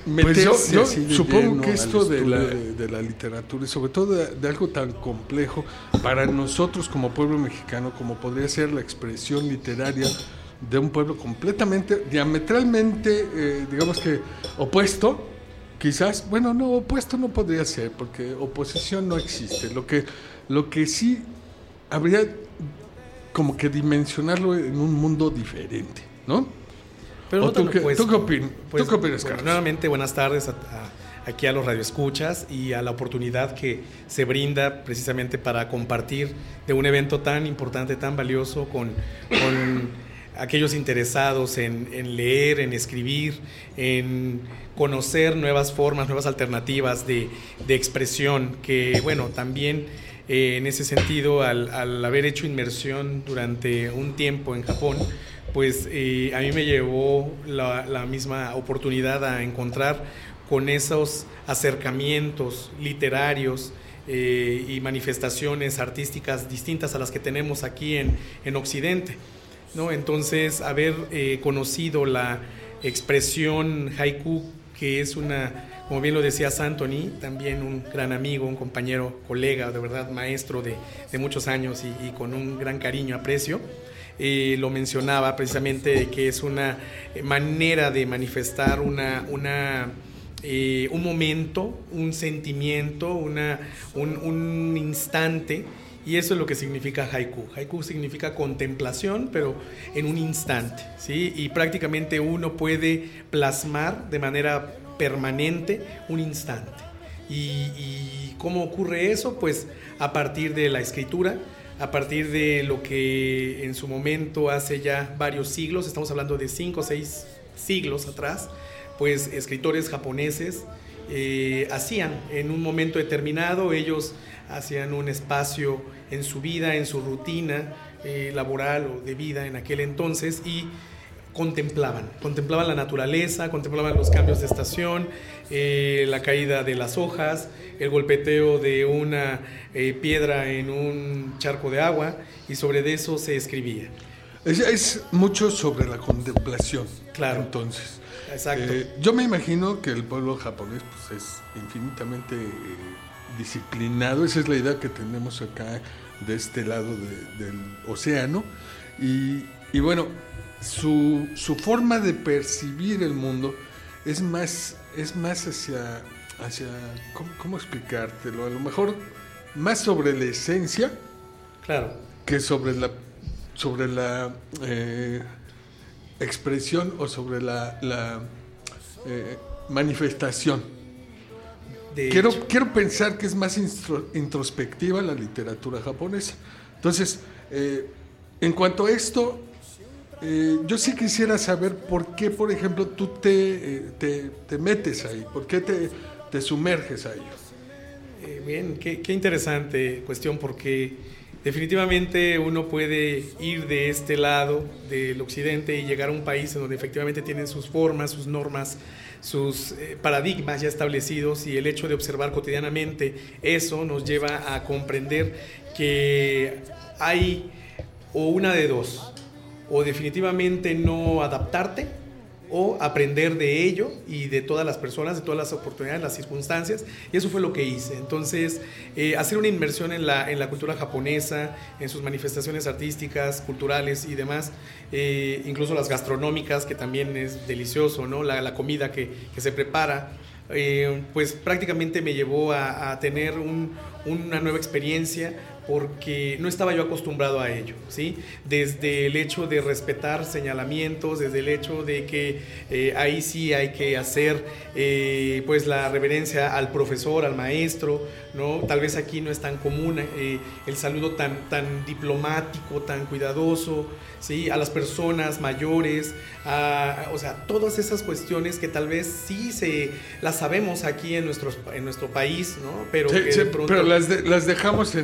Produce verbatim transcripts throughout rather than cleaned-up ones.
Pues yo, meterse yo así de supongo lleno que al esto de la, estudio de- de la literatura y sobre todo de, de algo tan complejo para nosotros como pueblo mexicano, como podría ser la expresión literaria de un pueblo completamente, diametralmente, eh, digamos que opuesto, quizás, bueno, no, opuesto no podría ser, porque oposición no existe. Lo que, lo que sí habría como que dimensionarlo en un mundo diferente, ¿no? Pero ¿O no tú, tan qué, opuesto. ¿tú qué opinas, Pues, ¿tú qué opinas, bueno, Carlos? nuevamente, buenas tardes a, a, aquí a los radioescuchas y a la oportunidad que se brinda precisamente para compartir de un evento tan importante, tan valioso con, con aquellos interesados en, en leer, en escribir, en conocer nuevas formas, nuevas alternativas de, de expresión, que bueno, también eh, en ese sentido, al, al haber hecho inmersión durante un tiempo en Japón, pues eh, a mí me llevó la, la misma oportunidad a encontrar con esos acercamientos literarios eh, y manifestaciones artísticas distintas a las que tenemos aquí en, en Occidente, ¿no? Entonces, haber eh, conocido la expresión haiku, que es una, como bien lo decía Anthony, también un gran amigo, un compañero, colega, de verdad, maestro de, de muchos años y, y con un gran cariño, aprecio. Eh, lo mencionaba precisamente que es una manera de manifestar una, una, eh, un momento, un sentimiento, una, un, un instante, y eso es lo que significa haiku. Haiku significa contemplación, pero en un instante, ¿sí? Y prácticamente uno puede plasmar de manera permanente un instante. ¿Y, y cómo ocurre eso? Pues a partir de la escritura, a partir de lo que en su momento, hace ya varios siglos, estamos hablando de cinco o seis siglos atrás, pues escritores japoneses eh, hacían en un momento determinado, ellos hacían un espacio en su vida, en su rutina eh, laboral o de vida en aquel entonces, y contemplaban, contemplaban la naturaleza, contemplaban los cambios de estación, eh, la caída de las hojas, el golpeteo de una eh, piedra en un charco de agua, y sobre eso se escribía. Es, es mucho sobre la contemplación. Claro. Entonces, Exacto. Eh, yo me imagino que el pueblo japonés pues, es infinitamente eh, disciplinado. Esa es la idea que tenemos acá de este lado de, del océano. Y, y bueno, su, su forma de percibir el mundo es más, es más hacia, hacia ¿cómo, cómo explicártelo? A lo mejor más sobre la esencia, claro, que sobre la, sobre la eh, expresión o sobre la, la eh, manifestación. De quiero, hecho. quiero pensar que es más instro, introspectiva la literatura japonesa. Entonces, eh, en cuanto a esto, eh, yo sí quisiera saber por qué, por ejemplo, tú te, eh, te, te metes ahí, por qué te, te sumerges a ello. Eh, bien, qué, qué interesante cuestión, porque definitivamente uno puede ir de este lado del occidente y llegar a un país en donde efectivamente tienen sus formas, sus normas, sus eh, paradigmas ya establecidos, y el hecho de observar cotidianamente eso nos lleva a comprender que hay o una de dos, o definitivamente no adaptarte, o aprender de ello y de todas las personas, de todas las oportunidades, las circunstancias, y eso fue lo que hice. Entonces, eh, hacer una inmersión en la, en la cultura japonesa, en sus manifestaciones artísticas, culturales y demás, eh, incluso las gastronómicas, que también es delicioso, ¿no? La, la comida que, que se prepara, eh, pues prácticamente me llevó a, a tener un, una nueva experiencia, porque no estaba yo acostumbrado a ello, ¿sí? Desde el hecho de respetar señalamientos, desde el hecho de que eh, ahí sí hay que hacer eh, pues la reverencia al profesor, al maestro, ¿no? Tal vez aquí no es tan común eh, el saludo tan, tan diplomático, tan cuidadoso, ¿sí? A las personas mayores, a, o sea, todas esas cuestiones que tal vez sí se las sabemos aquí en, nuestros, en nuestro país, ¿no? Pero, Sí, que sí, de pronto... pero las, de, las dejamos en la casa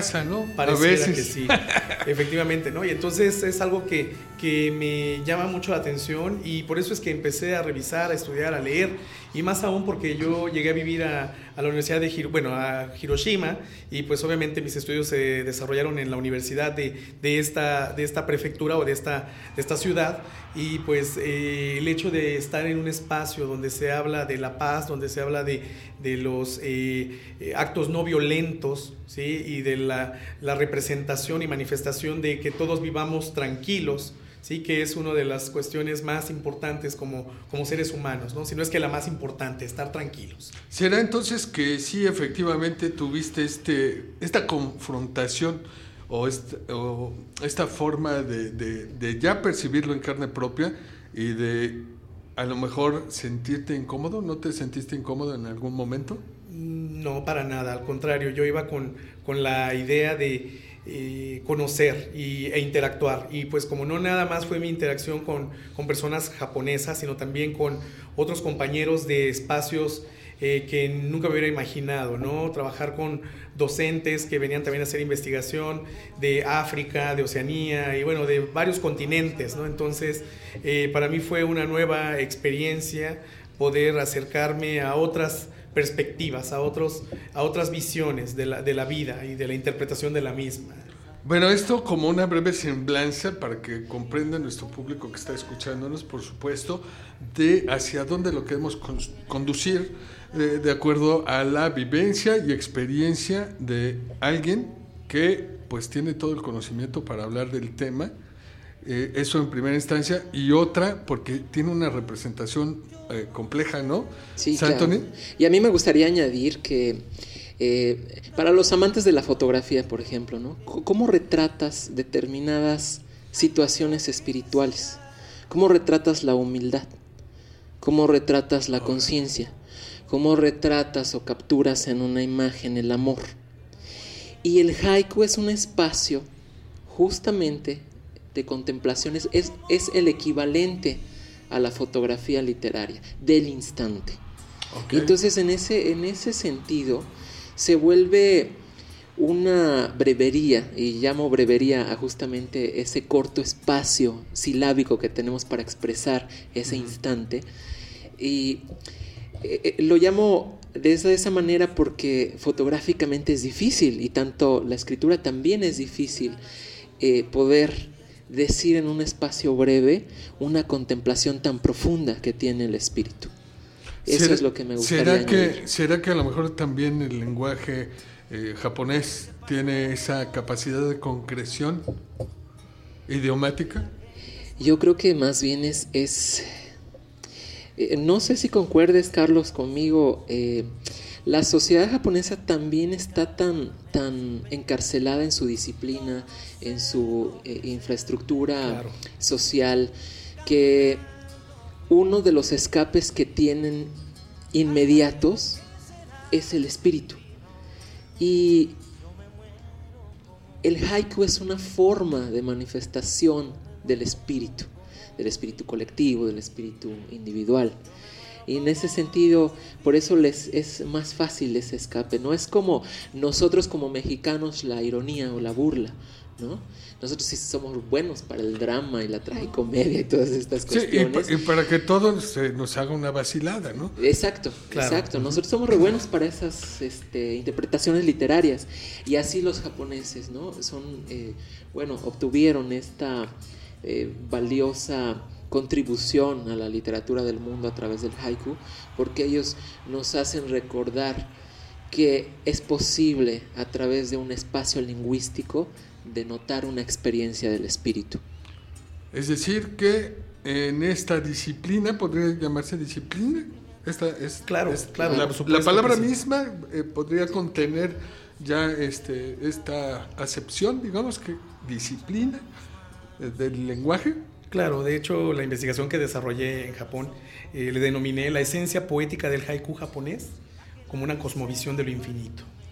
pasa, ¿no? Pareciera a veces. que sí, efectivamente, ¿no? Y entonces es algo que, que me llama mucho la atención y por eso es que empecé a revisar, a estudiar, a leer, y más aún porque yo llegué a vivir a, a la Universidad de Hiro, bueno, a Hiroshima, y pues obviamente mis estudios se desarrollaron en la universidad de, de, esta, de esta prefectura o de esta, de esta ciudad, y pues eh, el hecho de estar en un espacio donde se habla de la paz, donde se habla de, de los eh, actos no violentos, ¿sí? Y de la, la representación y manifestación de que todos vivamos tranquilos, ¿sí? Que es una de las cuestiones más importantes como, como seres humanos, ¿no? Si no es que la más importante, estar tranquilos. ¿Será entonces que sí, efectivamente, tuviste este, esta confrontación o esta, o esta forma de, de, de ya percibirlo en carne propia y de a lo mejor sentirte incómodo? ¿No te sentiste incómodo en algún momento? No, para nada, al contrario, yo iba con, con la idea de eh, conocer y, e interactuar, y pues como no nada más fue mi interacción con, con personas japonesas, sino también con otros compañeros de espacios eh, que nunca me hubiera imaginado, ¿no? Trabajar con docentes que venían también a hacer investigación de África, de Oceanía y bueno, de varios continentes, ¿no? Entonces, eh, para mí fue una nueva experiencia poder acercarme a otras perspectivas, a, otros, a otras visiones de la, de la vida y de la interpretación de la misma. Bueno, esto como una breve semblanza para que comprenda nuestro público que está escuchándonos, por supuesto, de hacia dónde lo queremos con, conducir eh, de acuerdo a la vivencia y experiencia de alguien que pues tiene todo el conocimiento para hablar del tema, eh, eso en primera instancia, y otra porque tiene una representación eh, compleja, ¿no? Sí, claro. Y a mí me gustaría añadir que Eh, para los amantes de la fotografía, por ejemplo, ¿no? ¿Cómo retratas determinadas situaciones espirituales? ¿Cómo retratas la humildad? ¿Cómo retratas la conciencia? ¿Cómo retratas o capturas en una imagen el amor? Y el haiku es un espacio justamente de contemplaciones, es, es el equivalente a la fotografía literaria del instante. Okay. Entonces, en ese, en ese sentido, se vuelve una brevería, y llamo brevería a justamente ese corto espacio silábico que tenemos para expresar ese instante, y eh, lo llamo de esa, de esa manera porque fotográficamente es difícil, y tanto la escritura también es difícil eh, poder decir en un espacio breve una contemplación tan profunda que tiene el espíritu. Eso ¿Será, es lo que me gustaría ¿será que, añadir. ¿Será que a lo mejor también el lenguaje eh, japonés tiene esa capacidad de concreción idiomática? Yo creo que más bien es... es eh, no sé si concuerdes, Carlos, conmigo. Eh, la sociedad japonesa también está tan, tan encarcelada en su disciplina, en su eh, infraestructura claro. social, que uno de los escapes que tienen inmediatos es el espíritu. Y el haiku es una forma de manifestación del espíritu, del espíritu colectivo, del espíritu individual. Y en ese sentido, por eso les es más fácil ese escape. No es como nosotros como mexicanos la ironía o la burla, ¿no? Nosotros sí somos buenos para el drama y la tragicomedia y todas estas cuestiones. Sí, y, y para que todo se nos haga una vacilada, ¿no? Exacto, claro. exacto. Nosotros somos re buenos para esas este, interpretaciones literarias. Y así los japoneses, ¿no? Son, eh, bueno, obtuvieron esta eh, valiosa contribución a la literatura del mundo a través del haiku, porque ellos nos hacen recordar que es posible a través de un espacio lingüístico denotar una experiencia del espíritu. Es decir, que en esta disciplina, ¿podría llamarse disciplina? Esta es, claro, es, claro. La, la palabra misma eh, podría contener ya este, esta acepción, digamos, que disciplina eh, del lenguaje. Claro, de hecho, la investigación que desarrollé en Japón eh, le denominé la esencia poética del haiku japonés como una cosmovisión de lo infinito.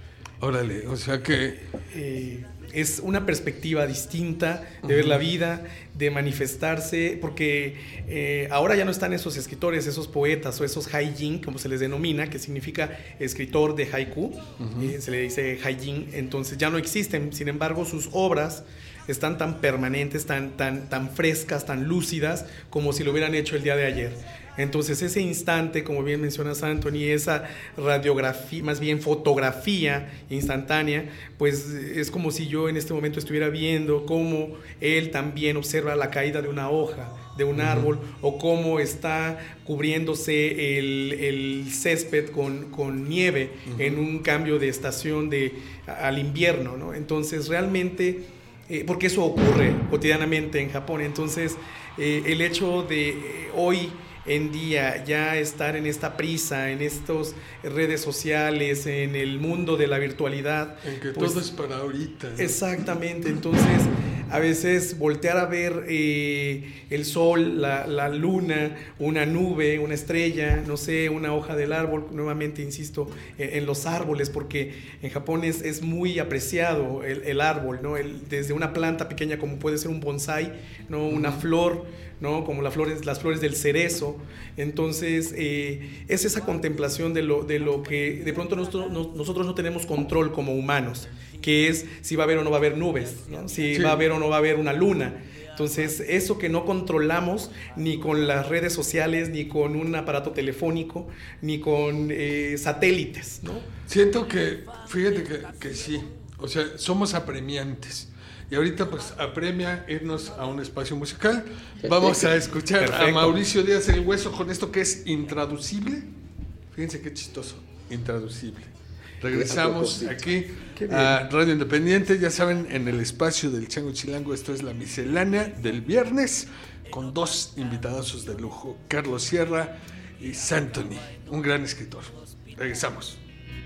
Órale, o sea que... Eh, es una perspectiva distinta de ver la vida, de manifestarse, porque eh, ahora ya no están esos escritores, esos poetas o esos haijin, como se les denomina, que significa escritor de haiku, uh-huh. eh, se le dice haijin, entonces ya no existen. Sin embargo, sus obras están tan permanentes, tan, tan, tan frescas, tan lúcidas, como si lo hubieran hecho el día de ayer. Entonces ese instante, como bien mencionas Anthony, esa radiografía, más bien fotografía instantánea, pues es como si yo en este momento estuviera viendo cómo él también observa la caída de una hoja, de un uh-huh. árbol, o cómo está cubriéndose el, el césped con, con nieve uh-huh. en un cambio de estación de, al invierno, ¿no? Entonces realmente, eh, porque eso ocurre cotidianamente en Japón, entonces eh, el hecho de eh, hoy en día ya estar en esta prisa, en estas redes sociales, en el mundo de la virtualidad. En que pues, todo es para ahorita, ¿no? Exactamente, entonces a veces voltear a ver eh, el sol, la, la luna, una nube, una estrella, no sé, una hoja del árbol, nuevamente insisto, en, en los árboles, porque en Japón es, es muy apreciado el, el árbol, ¿no? El, desde una planta pequeña como puede ser un bonsái, ¿no? Una flor, ¿no? Como las flores, las flores del cerezo. Entonces eh, es esa contemplación de lo, de lo que de pronto nosotros no, nosotros no tenemos control como humanos, que es si va a haber o no va a haber nubes, ¿no? Si sí. va a haber o no va a haber una luna. Entonces eso que no controlamos ni con las redes sociales, ni con un aparato telefónico, ni con eh, satélites, ¿no? Siento que, fíjate que, que sí, o sea, somos apremiantes. Y ahorita pues apremia irnos a un espacio musical. Perfecto. Vamos a escuchar Perfecto. a Mauricio Díaz el Hueso con esto que es intraducible. Fíjense qué chistoso, intraducible. Regresamos aquí a Radio Independiente, ya saben, en el espacio del Chango Chilango. Esto es la miscelánea del viernes con dos invitadazos de lujo, Carlos Sierra y Santoni, un gran escritor. Regresamos.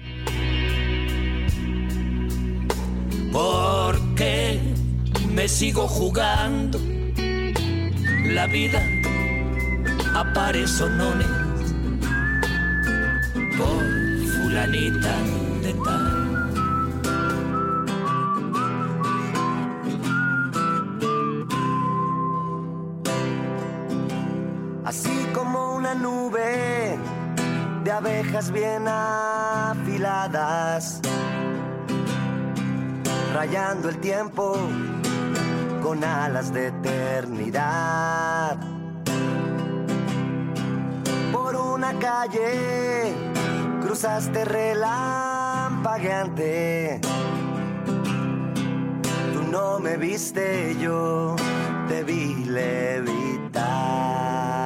Porque me sigo jugando la vida a pares sonones por fulanita de tal. Así como una nube de abejas bien afiladas, rayando el tiempo con alas de eternidad. Por una calle cruzaste relampagueante. Tú no me viste, yo te vi levitar.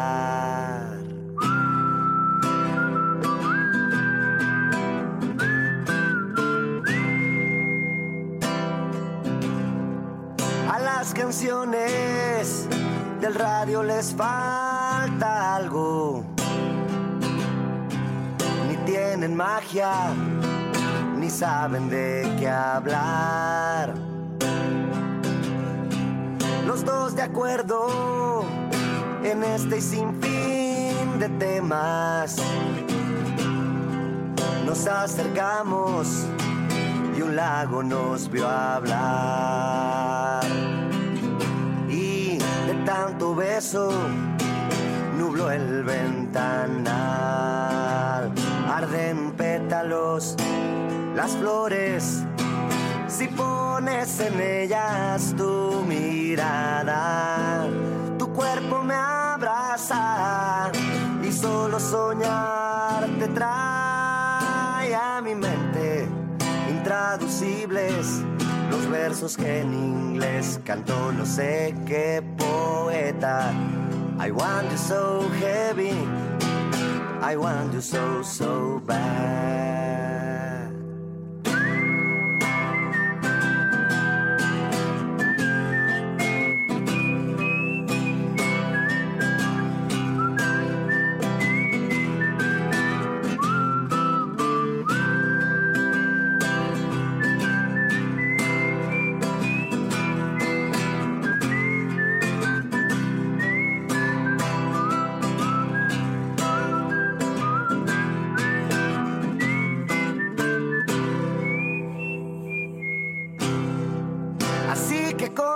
Las canciones del radio les falta algo. Ni tienen magia, ni saben de qué hablar. Los dos de acuerdo en este sinfín de temas. Nos acercamos y un lago nos vio hablar. Tanto beso nubló el ventanal. Arden pétalos las flores si pones en ellas tu mirada. Tu cuerpo me abraza y solo soñar te trae a mi mente intraducibles los versos que en inglés cantó no sé qué poeta. I want you so heavy, I want you so, so bad.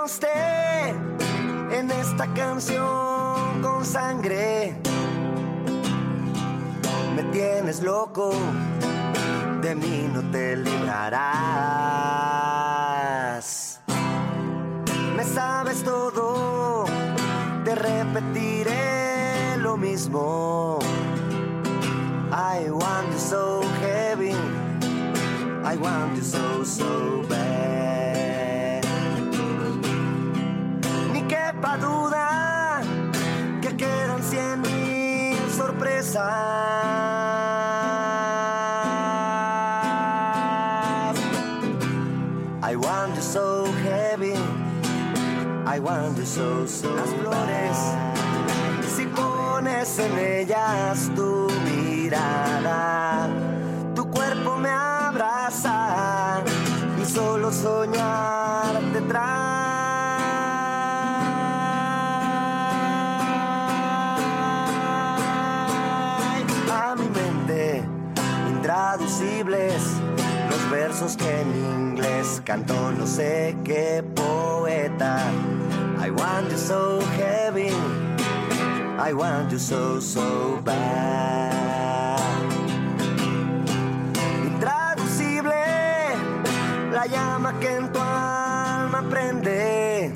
conste en esta canción con sangre. Me tienes loco, de mí no te librarás. Me sabes todo, te repetiré lo mismo. I want you so heavy, I want you so, so bad. Ni quepa duda que quedan cien mil sorpresas. I want you so heavy, I want you so, so Las flores, si pones en ellas tu mirada, tu cuerpo me abraza y solo soñar te trae a mi mente intraducibles los versos que en inglés cantó no sé qué poeta. I want you so heavy, I want you so, so bad. Intraducible, la llama que en tu alma prende.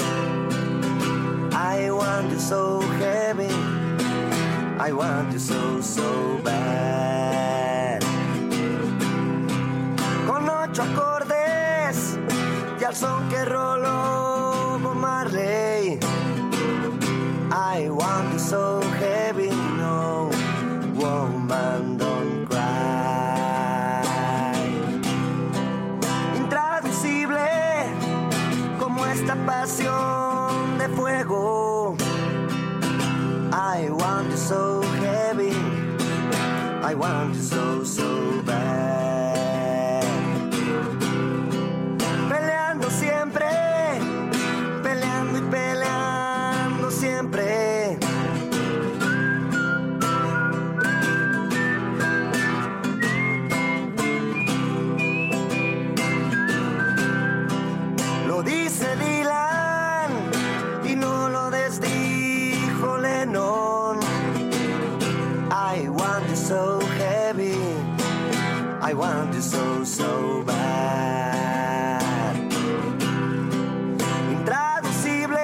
I want you so heavy, I want you so, so bad. Con ocho acordes y al son que roló Bob Marley. I want you so heavy, no, woman, don't cry. Intraducible, como esta pasión de fuego. I want you so heavy, I want you so, so bad. Peleando siempre, peleando y peleando siempre. Lo dice Dylan y no lo desdijo Lennon. I want you so heavy, I want you so, so bad. Intraducible,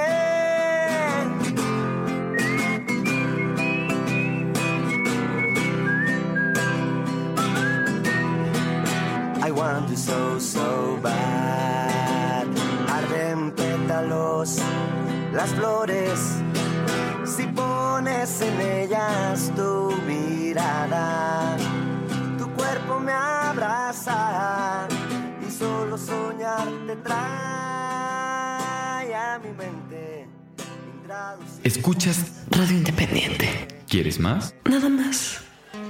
I want you so, so bad. Arden pétalos las flores, si pones en ellas tu mirada, tu cuerpo me abraza y solo soñar te trae a mi mente. Escuchas Radio Independiente. ¿Quieres más? Nada más.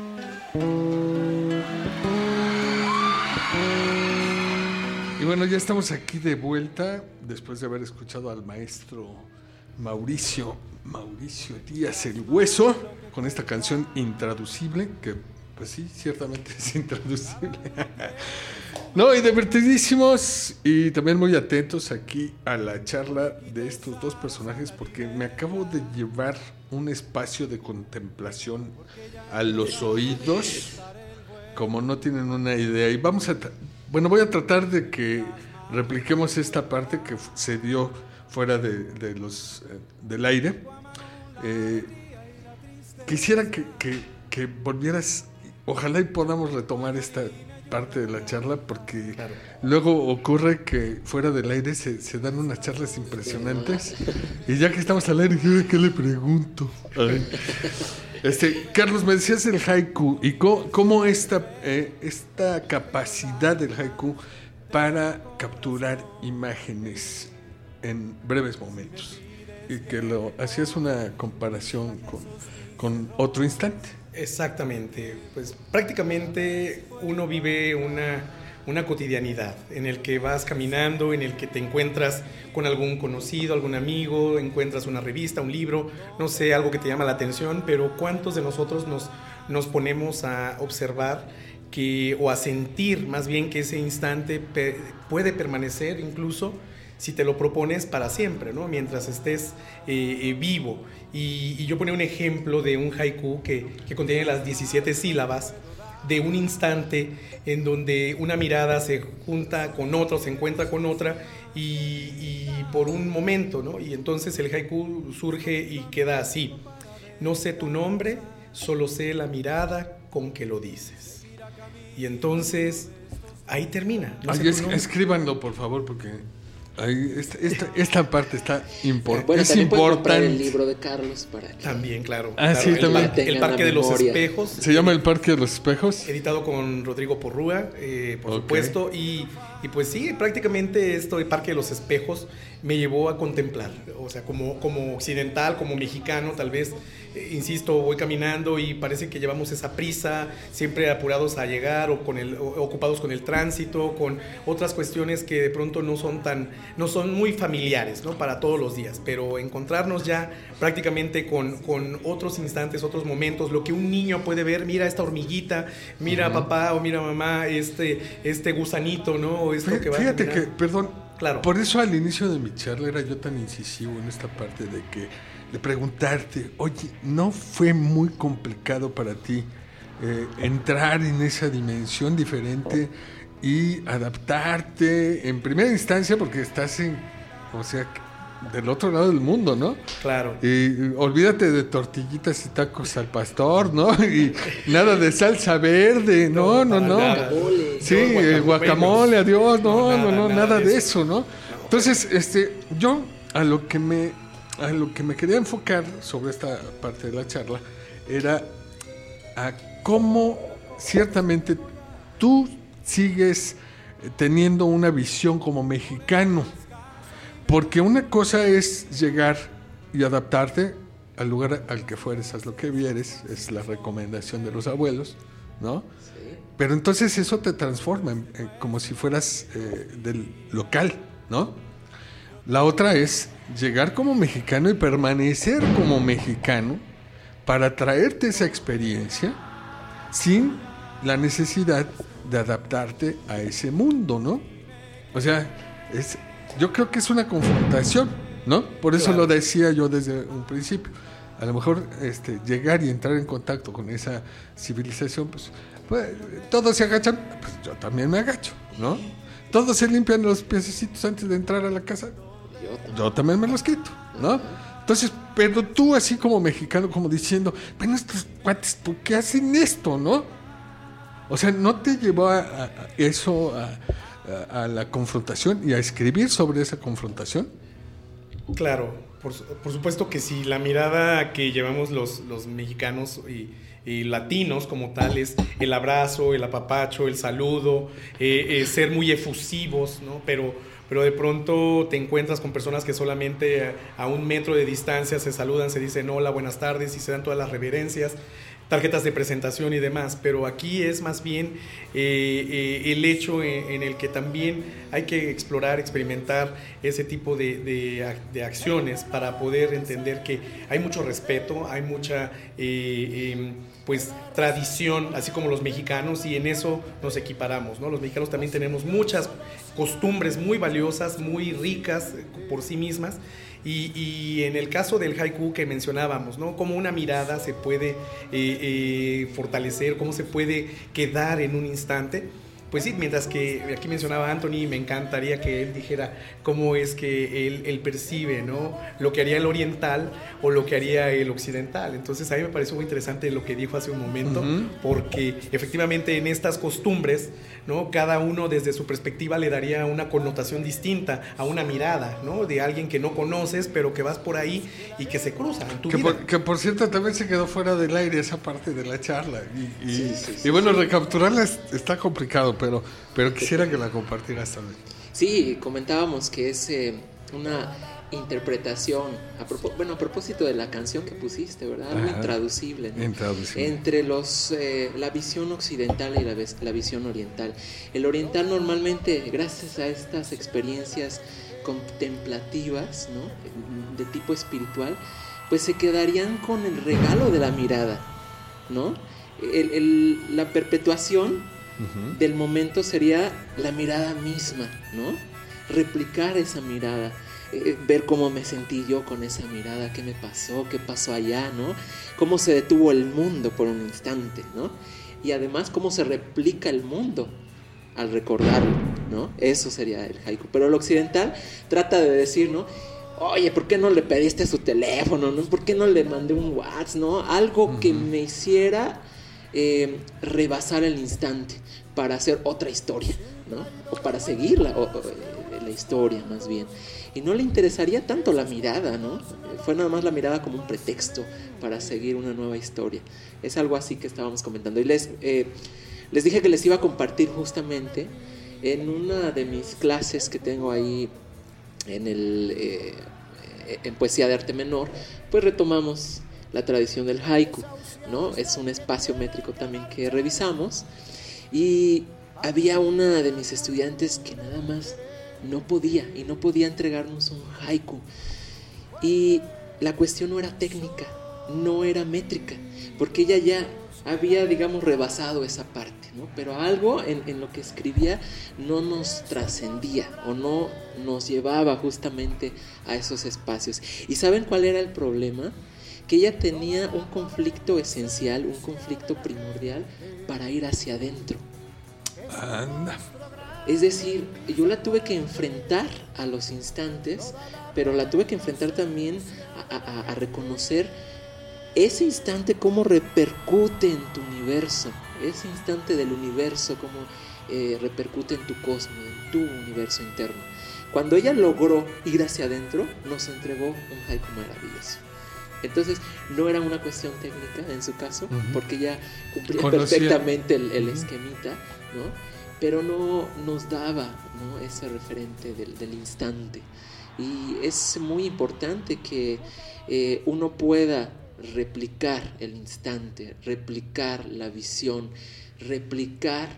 Y bueno, ya estamos aquí de vuelta después de haber escuchado al maestro Mauricio, Mauricio Díaz el Hueso, con esta canción Intraducible, que pues sí, ciertamente es intraducible. No, y divertidísimos y también muy atentos aquí a la charla de estos dos personajes, porque me acabo de llevar un espacio de contemplación a los oídos, como no tienen una idea. Y vamos a, bueno, voy a tratar de que repliquemos esta parte que se dio fuera de, de los eh, del aire. Eh, quisiera que, que, que volvieras, ojalá y podamos retomar esta parte de la charla, porque claro, luego ocurre que fuera del aire se, se dan unas charlas impresionantes, y ya que estamos al aire, ¿qué le pregunto? Ay. Este, Carlos, me decías el haiku y cómo, cómo esta, eh, esta capacidad del haiku para capturar imágenes en breves momentos, y que lo hacías una comparación con, con otro instante. Exactamente, pues prácticamente uno vive una, una cotidianidad en el que vas caminando, en el que te encuentras con algún conocido, algún amigo, encuentras una revista, un libro, no sé, algo que te llama la atención, pero ¿cuántos de nosotros nos, nos ponemos a observar que, o a sentir más bien que ese instante pe- puede permanecer incluso si te lo propones para siempre, ¿no? Mientras estés eh, eh, vivo. Y, y yo ponía un ejemplo de un haiku que, que contiene las diecisiete sílabas, de un instante en donde una mirada se junta con otra, se encuentra con otra, y, y por un momento, ¿no? Y entonces el haiku surge y queda así: no sé tu nombre, solo sé la mirada con que lo dices. Y entonces ahí termina. No Ay, sé es, escríbanlo, por favor, porque ahí, esta, esta, esta parte está impor- bueno, es también pueden comprar importante. el libro de Carlos para que También, claro. Ah, claro. sí, el, también. par- el Parque de los Espejos. Se llama El Parque de los Espejos. Editado con Rodrigo Porrúa, eh, por Okay. supuesto. Y, y pues sí, prácticamente esto, el Parque de los Espejos, me llevó a contemplar. O sea, como, como occidental, como mexicano, tal vez, eh, insisto, voy caminando y parece que llevamos esa prisa, siempre apurados a llegar o, con el, o ocupados con el tránsito, con otras cuestiones que de pronto no son tan, no son muy familiares, ¿no? Para todos los días. Pero encontrarnos ya prácticamente con, con otros instantes, otros momentos, lo que un niño puede ver: mira esta hormiguita, mira uh-huh. papá o mira mamá, este, este gusanito, ¿no? O esto Fíjate, que va fíjate a que, perdón, claro. Por eso al inicio de mi charla era yo tan incisivo en esta parte de que, de preguntarte, oye, ¿no fue muy complicado para ti eh, entrar en esa dimensión diferente y adaptarte en primera instancia, porque estás en, o sea, del otro lado del mundo, ¿no? Claro. Y, y olvídate de tortillitas y tacos al pastor, ¿no? Y nada de salsa verde, no, no, no. Nada. Sí, el guacamole, adiós, no, no, no, nada de eso, ¿no? Entonces, este, yo a lo que me, a lo que me quería enfocar sobre esta parte de la charla era a cómo ciertamente tú sigues teniendo una visión como mexicano. Porque una cosa es llegar y adaptarte al lugar al que fueres, haz lo que vieres, es la recomendación de los abuelos, ¿no? Sí. Pero entonces eso te transforma en, en, como si fueras eh, del local, ¿no? La otra es llegar como mexicano y permanecer como mexicano para traerte esa experiencia sin la necesidad de adaptarte a ese mundo, ¿no? O sea, es... yo creo que es una confrontación, ¿no? Por eso claro. Lo decía yo desde un principio. A lo mejor este, llegar y entrar en contacto con esa civilización, pues, pues todos se agachan, pues yo también me agacho, ¿no? Todos se limpian los piececitos antes de entrar a la casa, yo también, yo también me los quito, ¿no? Entonces, pero tú así como mexicano, como diciendo, bueno, estos cuates, ¿por qué hacen esto, no? O sea, ¿no te llevó a, a, a eso, a... a la confrontación y a escribir sobre esa confrontación? Claro, por, por supuesto que sí. La mirada que llevamos los, los mexicanos y, y latinos como tal es el abrazo, el apapacho, el saludo, eh, eh, ser muy efusivos, ¿no? Pero, pero de pronto te encuentras con personas que solamente a, a un metro de distancia se saludan, se dicen hola, buenas tardes y se dan todas las reverencias, tarjetas de presentación y demás, pero aquí es más bien eh, eh, el hecho en, en el que también hay que explorar, experimentar ese tipo de, de, de acciones para poder entender que hay mucho respeto, hay mucha eh, eh, pues tradición, así como los mexicanos, y en eso nos equiparamos, ¿no? Los mexicanos también tenemos muchas costumbres muy valiosas, muy ricas por sí mismas. Y, y en el caso del haiku que mencionábamos, ¿no? Cómo una mirada se puede eh, eh, fortalecer, cómo se puede quedar en un instante. Pues sí, mientras que aquí mencionaba Anthony, me encantaría que él dijera cómo es que él, él percibe, ¿no? Lo que haría el oriental o lo que haría el occidental. Entonces a mí me pareció muy interesante lo que dijo hace un momento, uh-huh. porque efectivamente en estas costumbres, ¿no? Cada uno desde su perspectiva le daría una connotación distinta a una mirada, ¿no? De alguien que no conoces, pero que vas por ahí y que se cruza en tu que vida. Por, que por cierto también se quedó fuera del aire esa parte de la charla. Y, y, sí, sí, sí, y bueno, sí. recapturarla está complicado, pero, pero quisiera que la compartieras también. Sí, comentábamos que es eh, una interpretación, a propós- bueno, a propósito de la canción que pusiste, ¿verdad? Algo intraducible, ¿no? Intraducible. Entre los, eh, la visión occidental y la, la visión oriental. El oriental normalmente, gracias a estas experiencias contemplativas, ¿no? De tipo espiritual, pues se quedarían con el regalo de la mirada, ¿no? El, el, la perpetuación uh-huh. del momento sería la mirada misma, ¿no? replicar esa mirada, eh, ver cómo me sentí yo con esa mirada, qué me pasó, qué pasó allá, ¿no? Cómo se detuvo el mundo por un instante, ¿no? Y además cómo se replica el mundo al recordarlo, ¿no? Eso sería el haiku. Pero el occidental trata de decir, ¿no? Oye, ¿por qué no le pediste su teléfono? ¿No? ¿Por qué no le mandé un WhatsApp? ¿No? Algo uh-huh. que me hiciera eh, rebasar el instante para hacer otra historia, ¿no? O para seguir la, o, o, la historia, más bien. Y no le interesaría tanto la mirada, ¿no? Fue nada más la mirada como un pretexto para seguir una nueva historia. Es algo así que estábamos comentando. Y les, eh, les dije que les iba a compartir justamente en una de mis clases que tengo ahí en, el, eh, en poesía de arte menor, pues retomamos la tradición del haiku, ¿no? Es un espacio métrico también que revisamos. Y había una de mis estudiantes que nada más no podía, y no podía entregarnos un haiku. Y la cuestión no era técnica, no era métrica, porque ella ya había, digamos, rebasado esa parte, ¿no? Pero algo en, en lo que escribía no nos trascendía o no nos llevaba justamente a esos espacios. ¿Y saben cuál era el problema? Que ella tenía un conflicto esencial, un conflicto primordial para ir hacia adentro. Anda. Es decir, yo la tuve que enfrentar a los instantes, pero la tuve que enfrentar también a, a, a reconocer ese instante cómo repercute en tu universo, ese instante del universo cómo eh, repercute en tu cosmos, en tu universo interno. Cuando ella logró ir hacia adentro, nos entregó un haiku maravilloso. Entonces no era una cuestión técnica en su caso, uh-huh. porque ella cumplía Conocía. perfectamente el, el uh-huh. esquemita, ¿no? Pero no nos daba, ¿no? ese referente del, del instante. Y es muy importante que eh, uno pueda replicar el instante, replicar la visión, replicar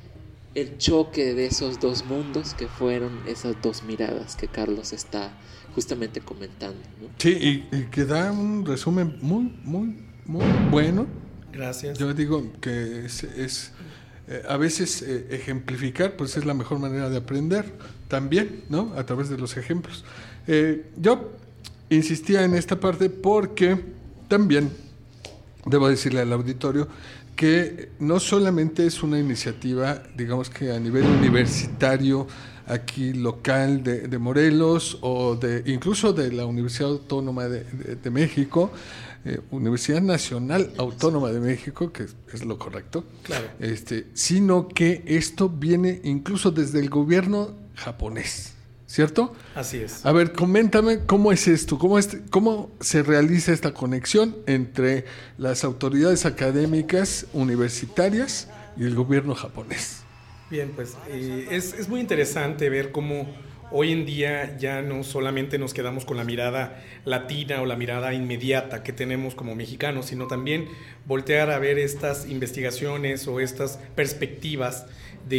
el choque de esos dos mundos que fueron esas dos miradas que Carlos está justamente comentando, ¿no? Sí, y, y que da un resumen muy, muy, muy bueno. Gracias. Yo digo que es... es Eh, a veces eh, ejemplificar pues es la mejor manera de aprender también, ¿no? A través de los ejemplos. Eh, yo insistía en esta parte porque también debo decirle al auditorio que no solamente es una iniciativa, digamos que a nivel universitario, aquí local de, de Morelos o de incluso de la Universidad Autónoma de, de, de México, Eh, Universidad Nacional Autónoma de México, que es, es lo correcto, claro. este, sino que esto viene incluso desde el gobierno japonés, ¿cierto? Así es. A ver, coméntame cómo es esto, cómo, es, cómo se realiza esta conexión entre las autoridades académicas universitarias y el gobierno japonés. Bien, pues eh, es, es muy interesante ver cómo hoy en día ya no solamente nos quedamos con la mirada latina o la mirada inmediata que tenemos como mexicanos, sino también voltear a ver estas investigaciones o estas perspectivas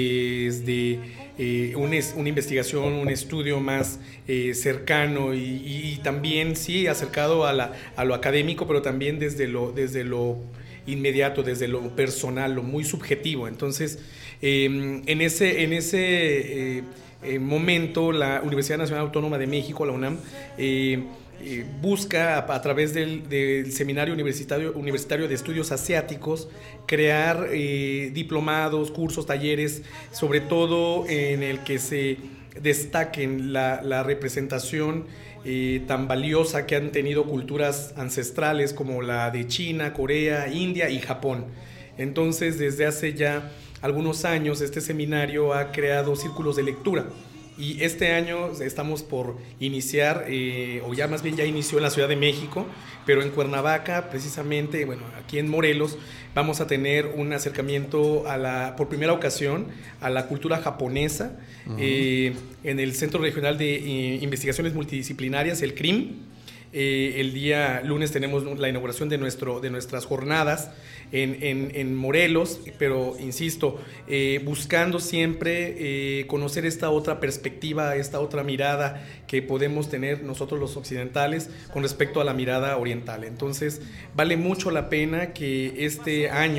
desde eh, un es, una investigación, un estudio más eh, cercano y, y también sí acercado a, la, a lo académico, pero también desde lo, desde lo inmediato, desde lo personal, lo muy subjetivo. Entonces, eh, en ese... En ese eh, En momento, la Universidad Nacional Autónoma de México, la UNAM, eh, eh, busca a, a través del, del Seminario Universitario, Universitario de Estudios Asiáticos crear eh, diplomados, cursos, talleres, sobre todo en el que se destaquen la, la representación eh, tan valiosa que han tenido culturas ancestrales como la de China, Corea, India y Japón. Entonces, desde hace ya algunos años, este seminario ha creado círculos de lectura y este año estamos por iniciar, eh, o ya más bien ya inició en la Ciudad de México, pero en Cuernavaca, precisamente, bueno, aquí en Morelos, vamos a tener un acercamiento a la, por primera ocasión a la cultura japonesa, uh-huh. eh, en el Centro Regional de eh, Investigaciones Multidisciplinarias, el C R I M. Eh, el día lunes tenemos la inauguración de, nuestro, de nuestras jornadas en, en, en Morelos, pero insisto, eh, buscando siempre eh, conocer esta otra perspectiva, esta otra mirada que podemos tener nosotros los occidentales con respecto a la mirada oriental. Entonces, vale mucho la pena que este año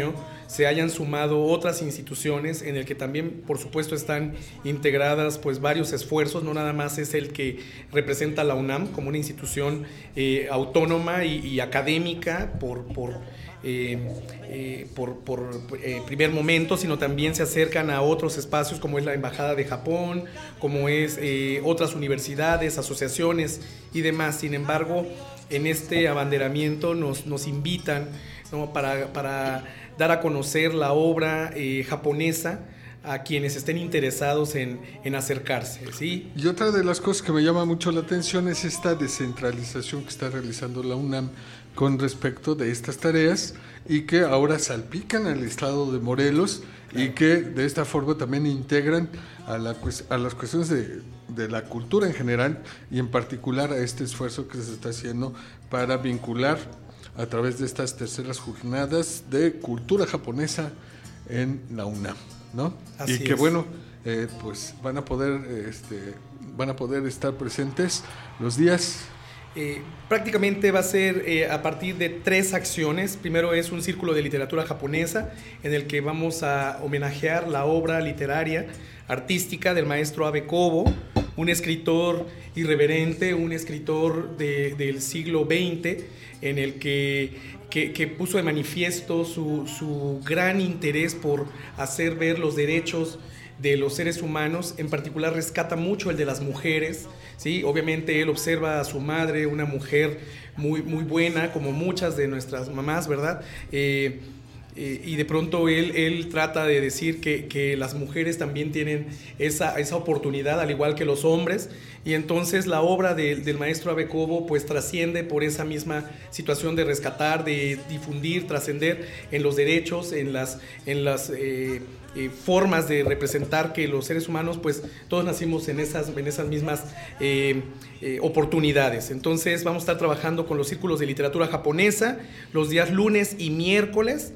se hayan sumado otras instituciones en el que también, por supuesto, están integradas pues varios esfuerzos, no nada más es el que representa la UNAM como una institución eh, autónoma y, y académica por, por, eh, eh, por, por eh, primer momento, sino también se acercan a otros espacios como es la Embajada de Japón, como es eh, otras universidades, asociaciones y demás. Sin embargo, en este abanderamiento nos, nos invitan, ¿no? para, para dar a conocer la obra eh, japonesa a quienes estén interesados en, en acercarse, ¿sí? Y otra de las cosas que me llama mucho la atención es esta descentralización que está realizando la UNAM con respecto de estas tareas y que ahora salpican al estado de Morelos y que de esta forma también integran a, la, a las cuestiones de, de la cultura en general y en particular a este esfuerzo que se está haciendo para vincular a través de estas terceras jornadas de cultura japonesa en la UNAM, ¿no? Así y que es. bueno, eh, pues van a poder, este, van a poder estar presentes los días. Eh, prácticamente va a ser eh, a partir de tres acciones. Primero es un círculo de literatura japonesa en el que vamos a homenajear la obra literaria artística del maestro Abe Kobo, un escritor irreverente, un escritor de, del siglo veinte en el que, que, que puso de manifiesto su, su gran interés por hacer ver los derechos de los seres humanos. En particular rescata mucho el de las mujeres, ¿sí? Obviamente él observa a su madre, una mujer muy, muy buena, como muchas de nuestras mamás, ¿verdad? Eh, eh, y de pronto él, él trata de decir que, que las mujeres también tienen esa, esa oportunidad, al igual que los hombres, y entonces la obra de, del maestro Abe Kobo pues trasciende por esa misma situación de rescatar, de difundir, trascender en los derechos, en las, en las eh, eh, formas de representar que los seres humanos pues todos nacimos en esas, en esas mismas eh, eh, oportunidades. Entonces vamos a estar trabajando con los círculos de literatura japonesa los días lunes y miércoles.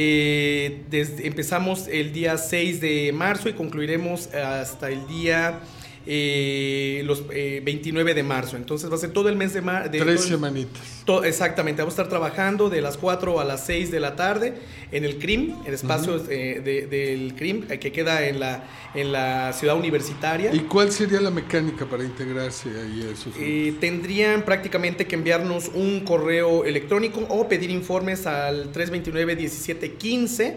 Eh, desde, empezamos el día seis de marzo y concluiremos hasta el día eh, los eh, veintinueve de marzo. Entonces va a ser todo el mes de marzo. Tres semanitas. Todo, exactamente, vamos a estar trabajando de las cuatro a las seis de la tarde en el C R I M, el espacio uh-huh. eh, de, del C R I M que queda en la, en la ciudad universitaria. ¿Y cuál sería la mecánica para integrarse ahí a esos? Eh, tendrían prácticamente que enviarnos un correo electrónico o pedir informes al tres veintinueve diecisiete quince.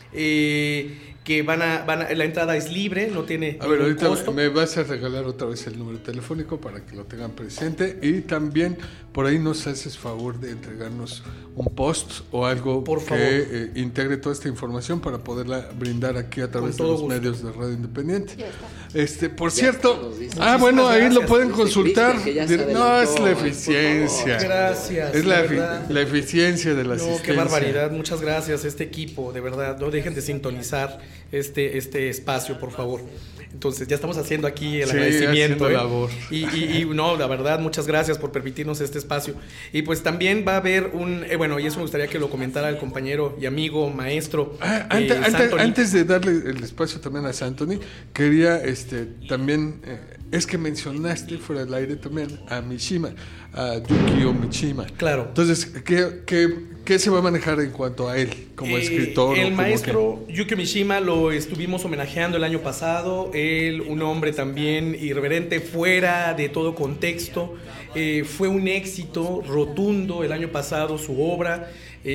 Eh, que van a, van a, la entrada es libre, no tiene a ver, ahorita costo. Me vas a regalar otra vez el número telefónico para que lo tengan presente y también por ahí nos haces favor de entregarnos un post o algo por que favor. Eh, integre toda esta información para poderla brindar aquí a través de los gusto. medios de Radio Independiente. Este, por ya cierto, ah bueno, ahí gracias. Lo pueden consultar. No, es la eficiencia. Gracias. Es la, efi- la eficiencia de la no, asistencia. Qué barbaridad, muchas gracias este equipo, de verdad, no dejen de sintonizar este, este espacio, por favor. Entonces, ya estamos haciendo aquí el sí, agradecimiento. ¿eh? Labor. Y, y, y no, la verdad, muchas gracias por permitirnos este espacio. Y pues también va a haber un, eh, bueno, y eso me gustaría que lo comentara el compañero y amigo, maestro. Ah, antes, eh, antes, antes de darle el espacio también a Santoni, quería este también, eh, es que mencionaste fuera del aire también a Mishima, a Yukio Mishima. Claro. Entonces, ¿qué, qué ¿Qué se va a manejar en cuanto a él como eh, escritor? El o como maestro que... Yukio Mishima lo estuvimos homenajeando el año pasado. Él, un hombre también irreverente, fuera de todo contexto. Eh, fue un éxito rotundo el año pasado su obra.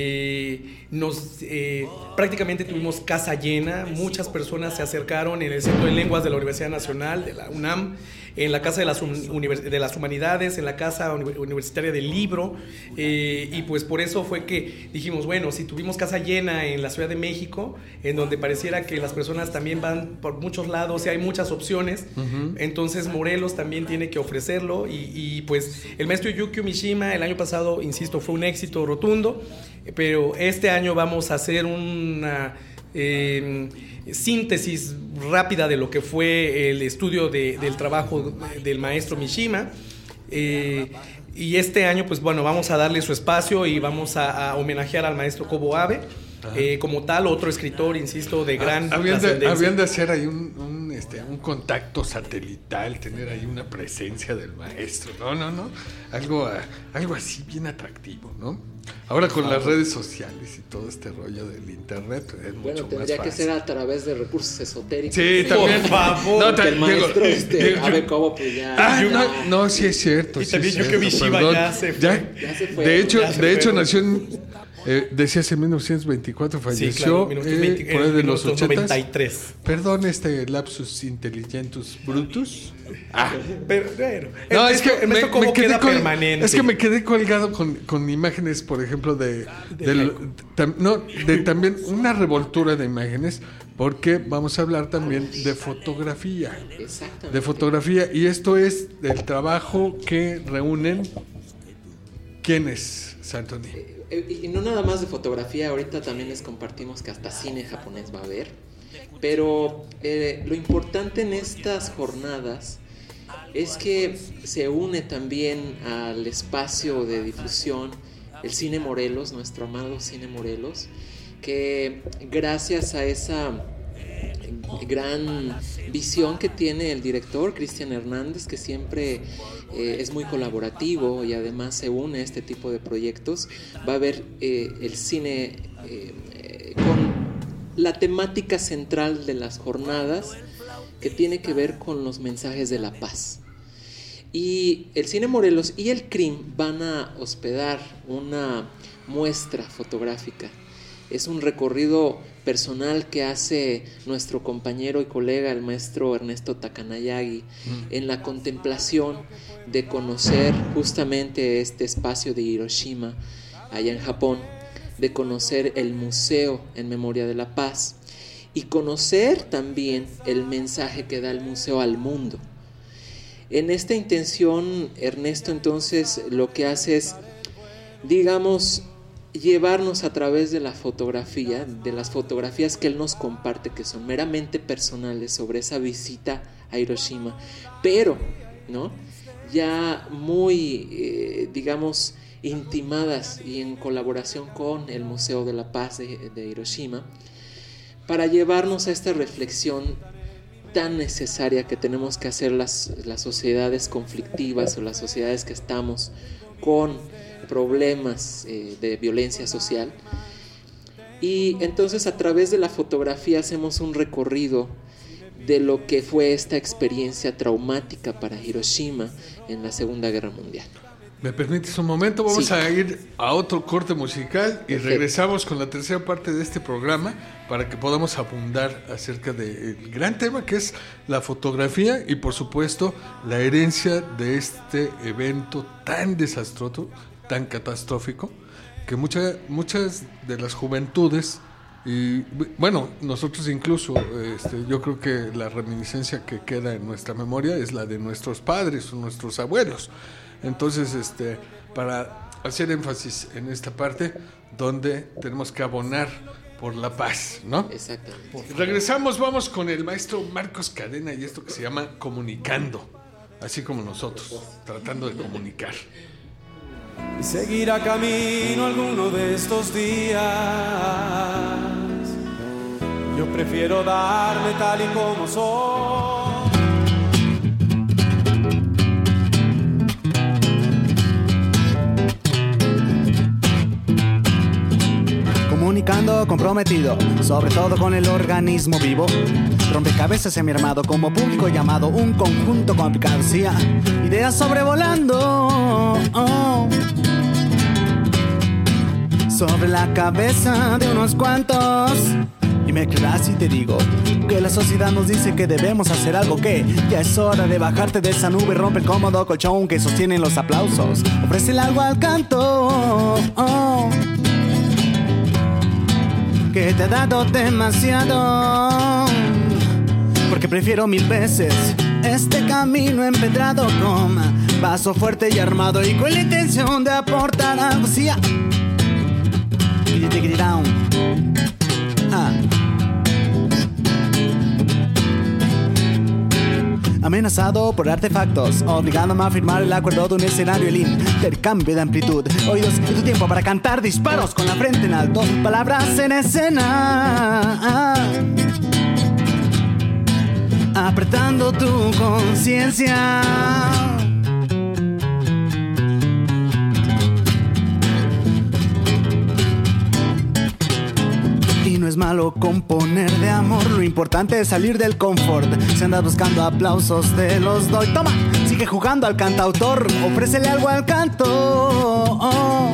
Eh, nos eh, prácticamente tuvimos casa llena. Muchas personas se acercaron en el Centro de Lenguas de la Universidad Nacional, de la UNAM, en la Casa de las, univers- de las Humanidades, en la Casa Universitaria del Libro, eh, y pues por eso fue que dijimos, bueno, si tuvimos casa llena en la Ciudad de México, en donde pareciera que las personas también van por muchos lados y hay muchas opciones, uh-huh. entonces Morelos también tiene que ofrecerlo, y, y pues el maestro Yukio Mishima el año pasado, insisto, fue un éxito rotundo, pero este año vamos a hacer una eh, síntesis rápida de lo que fue el estudio de, del trabajo del maestro Mishima, eh, y este año pues bueno, vamos a darle su espacio y vamos a, a homenajear al maestro Kobo Abe, eh, como tal, otro escritor, insisto, de gran habían trascendencia. de, habían de hacer ahí un, un este, un contacto satelital, tener ahí una presencia del maestro, no, no, no, algo, a, algo así bien atractivo, ¿no? Ahora con las redes sociales y todo este rollo del internet es bueno, mucho más tendría fácil. que ser a través de recursos esotéricos. Sí, también. Por favor. No, ta- Que el maestro, digo, este, digo, Abe Cobo, pues ya. Ah, ya- no, no, sí es cierto. Y sí también es yo que vi cierto, Shiva perdón. ya se fue. Ya, Ya se fue. de hecho, Ya se de hecho fue. nació en, eh, decías en mil novecientos veinticuatro, falleció Sí, claro, minutos eh, veinte, por ahí de en los noventa ochentas. y tres. Perdón, este lapsus intelligentus brutus. Ah, Pero, bueno, no, el es que maestro- el me, maestro cómo me quedé queda col- permanente. es que me quedé colgado con, con imágenes, por ejemplo, de, del- tam- no, de también una revoltura de imágenes, porque vamos a hablar también de fotografía. Exactamente. De fotografía, y esto es del trabajo que reúnen. ¿Quiénes, Santoni? Eh, Y no nada más de fotografía, ahorita también les compartimos que hasta cine japonés va a haber. Pero eh, lo importante en estas jornadas es que se une también al espacio de difusión el Cine Morelos, nuestro amado Cine Morelos, que gracias a esa gran visión que tiene el director Cristian Hernández, que siempre eh, es muy colaborativo y además se une a este tipo de proyectos, va a haber eh, el cine eh, eh, con la temática central de las jornadas, que tiene que ver con los mensajes de la paz. Y el Cine Morelos y el C R I M van a hospedar una muestra fotográfica. Es un recorrido personal que hace nuestro compañero y colega, el maestro Ernesto Takanayagi, mm. en la contemplación de conocer justamente este espacio de Hiroshima, allá en Japón, de conocer el Museo en Memoria de la Paz y conocer también el mensaje que da el museo al mundo. En esta intención, Ernesto entonces lo que hace es, digamos, llevarnos a través de la fotografía, de las fotografías que él nos comparte, que son meramente personales sobre esa visita a Hiroshima, pero, ¿no?, ya muy, eh, digamos, intimadas y en colaboración con el Museo de la Paz de, de Hiroshima, para llevarnos a esta reflexión tan necesaria que tenemos que hacer las, las sociedades conflictivas o las sociedades que estamos con problemas eh, de violencia social. Y entonces a través de la fotografía hacemos un recorrido de lo que fue esta experiencia traumática para Hiroshima en la Segunda Guerra Mundial. ¿Me permites un momento? Vamos Sí. a ir a otro corte musical y Perfecto. regresamos con la tercera parte de este programa para que podamos abundar acerca del gran tema que es la fotografía y por supuesto la herencia de este evento tan desastroso, tan catastrófico, que mucha, muchas de las juventudes y bueno, nosotros incluso, este, yo creo que la reminiscencia que queda en nuestra memoria es la de nuestros padres o nuestros abuelos. Entonces, este, para hacer énfasis en esta parte donde tenemos que abonar por la paz, ¿no? Exactamente. Regresamos, vamos con el maestro Marcos Cadena y esto que se llama Comunicando, así como nosotros, tratando de comunicar. Y seguirá camino alguno de estos días. Yo prefiero darme tal y como soy. Comunicando comprometido, sobre todo con el organismo vivo. Rompecabezas semi-armado como público llamado, un conjunto complicado, sí, ideas sobrevolando, oh, sobre la cabeza de unos cuantos. Y me creerás si te digo que la sociedad nos dice que debemos hacer algo, que ya es hora de bajarte de esa nube, rompe el cómodo colchón que sostienen los aplausos, ofrécele algo al canto, oh, que te ha dado demasiado, porque prefiero mil veces este camino empedrado con paso fuerte y armado y con la intención de aportar algo, sí, ah. Ah. Amenazado por artefactos, obligándome a firmar el acuerdo de un escenario, el intercambio de amplitud, oídos y tu tiempo para cantar disparos con la frente en alto, palabras en escena. apretando tu conciencia. Y no es malo componer de amor, lo importante es salir del confort. Si andas buscando aplausos te los doy, toma, sigue jugando al cantautor, ofrécele algo al canto, oh,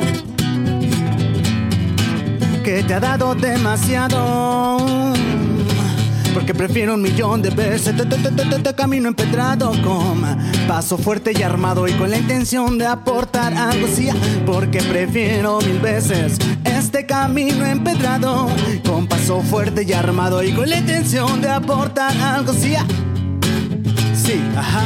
que te ha dado demasiado. Porque prefiero un millón de veces te, te, te, te, te camino empedrado con paso fuerte y armado y con la intención de aportar algo, sí. Porque prefiero mil veces este camino empedrado con paso fuerte y armado y con la intención de aportar algo, sí. Sí, ajá.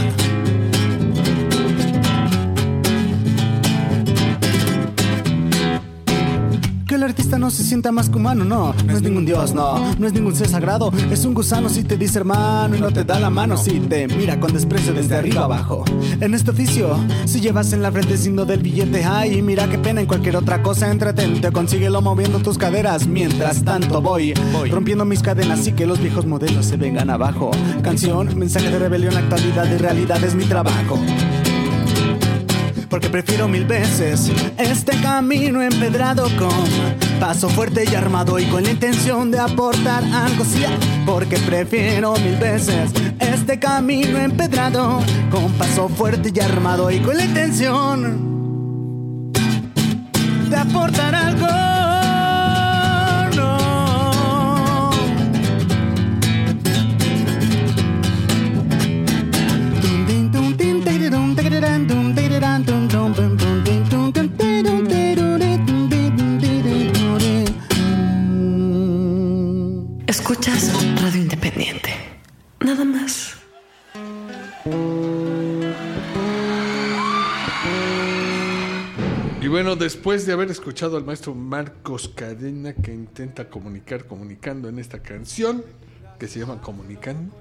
Que el artista no se sienta más que humano, no, no es ningún dios, no, no es ningún ser sagrado, es un gusano si te dice hermano y no te da la mano, si te mira con desprecio desde arriba abajo. En este oficio, si llevas en la frente el signo del billete, ay, mira qué pena, en cualquier otra cosa entretente, consíguelo moviendo tus caderas, mientras tanto voy, voy rompiendo mis cadenas y que los viejos modelos se vengan abajo. Canción, mensaje de rebelión, actualidad y realidad es mi trabajo. Porque prefiero mil veces este camino empedrado con paso fuerte y armado y con la intención de aportar algo, sí. Porque prefiero mil veces este camino empedrado con paso fuerte y armado y con la intención de aportar algo. Escuchas Radio Independiente. Nada más. Y bueno, después de haber escuchado al maestro Marcos Cadena, que intenta comunicar comunicando en esta canción que se llama Comunicando,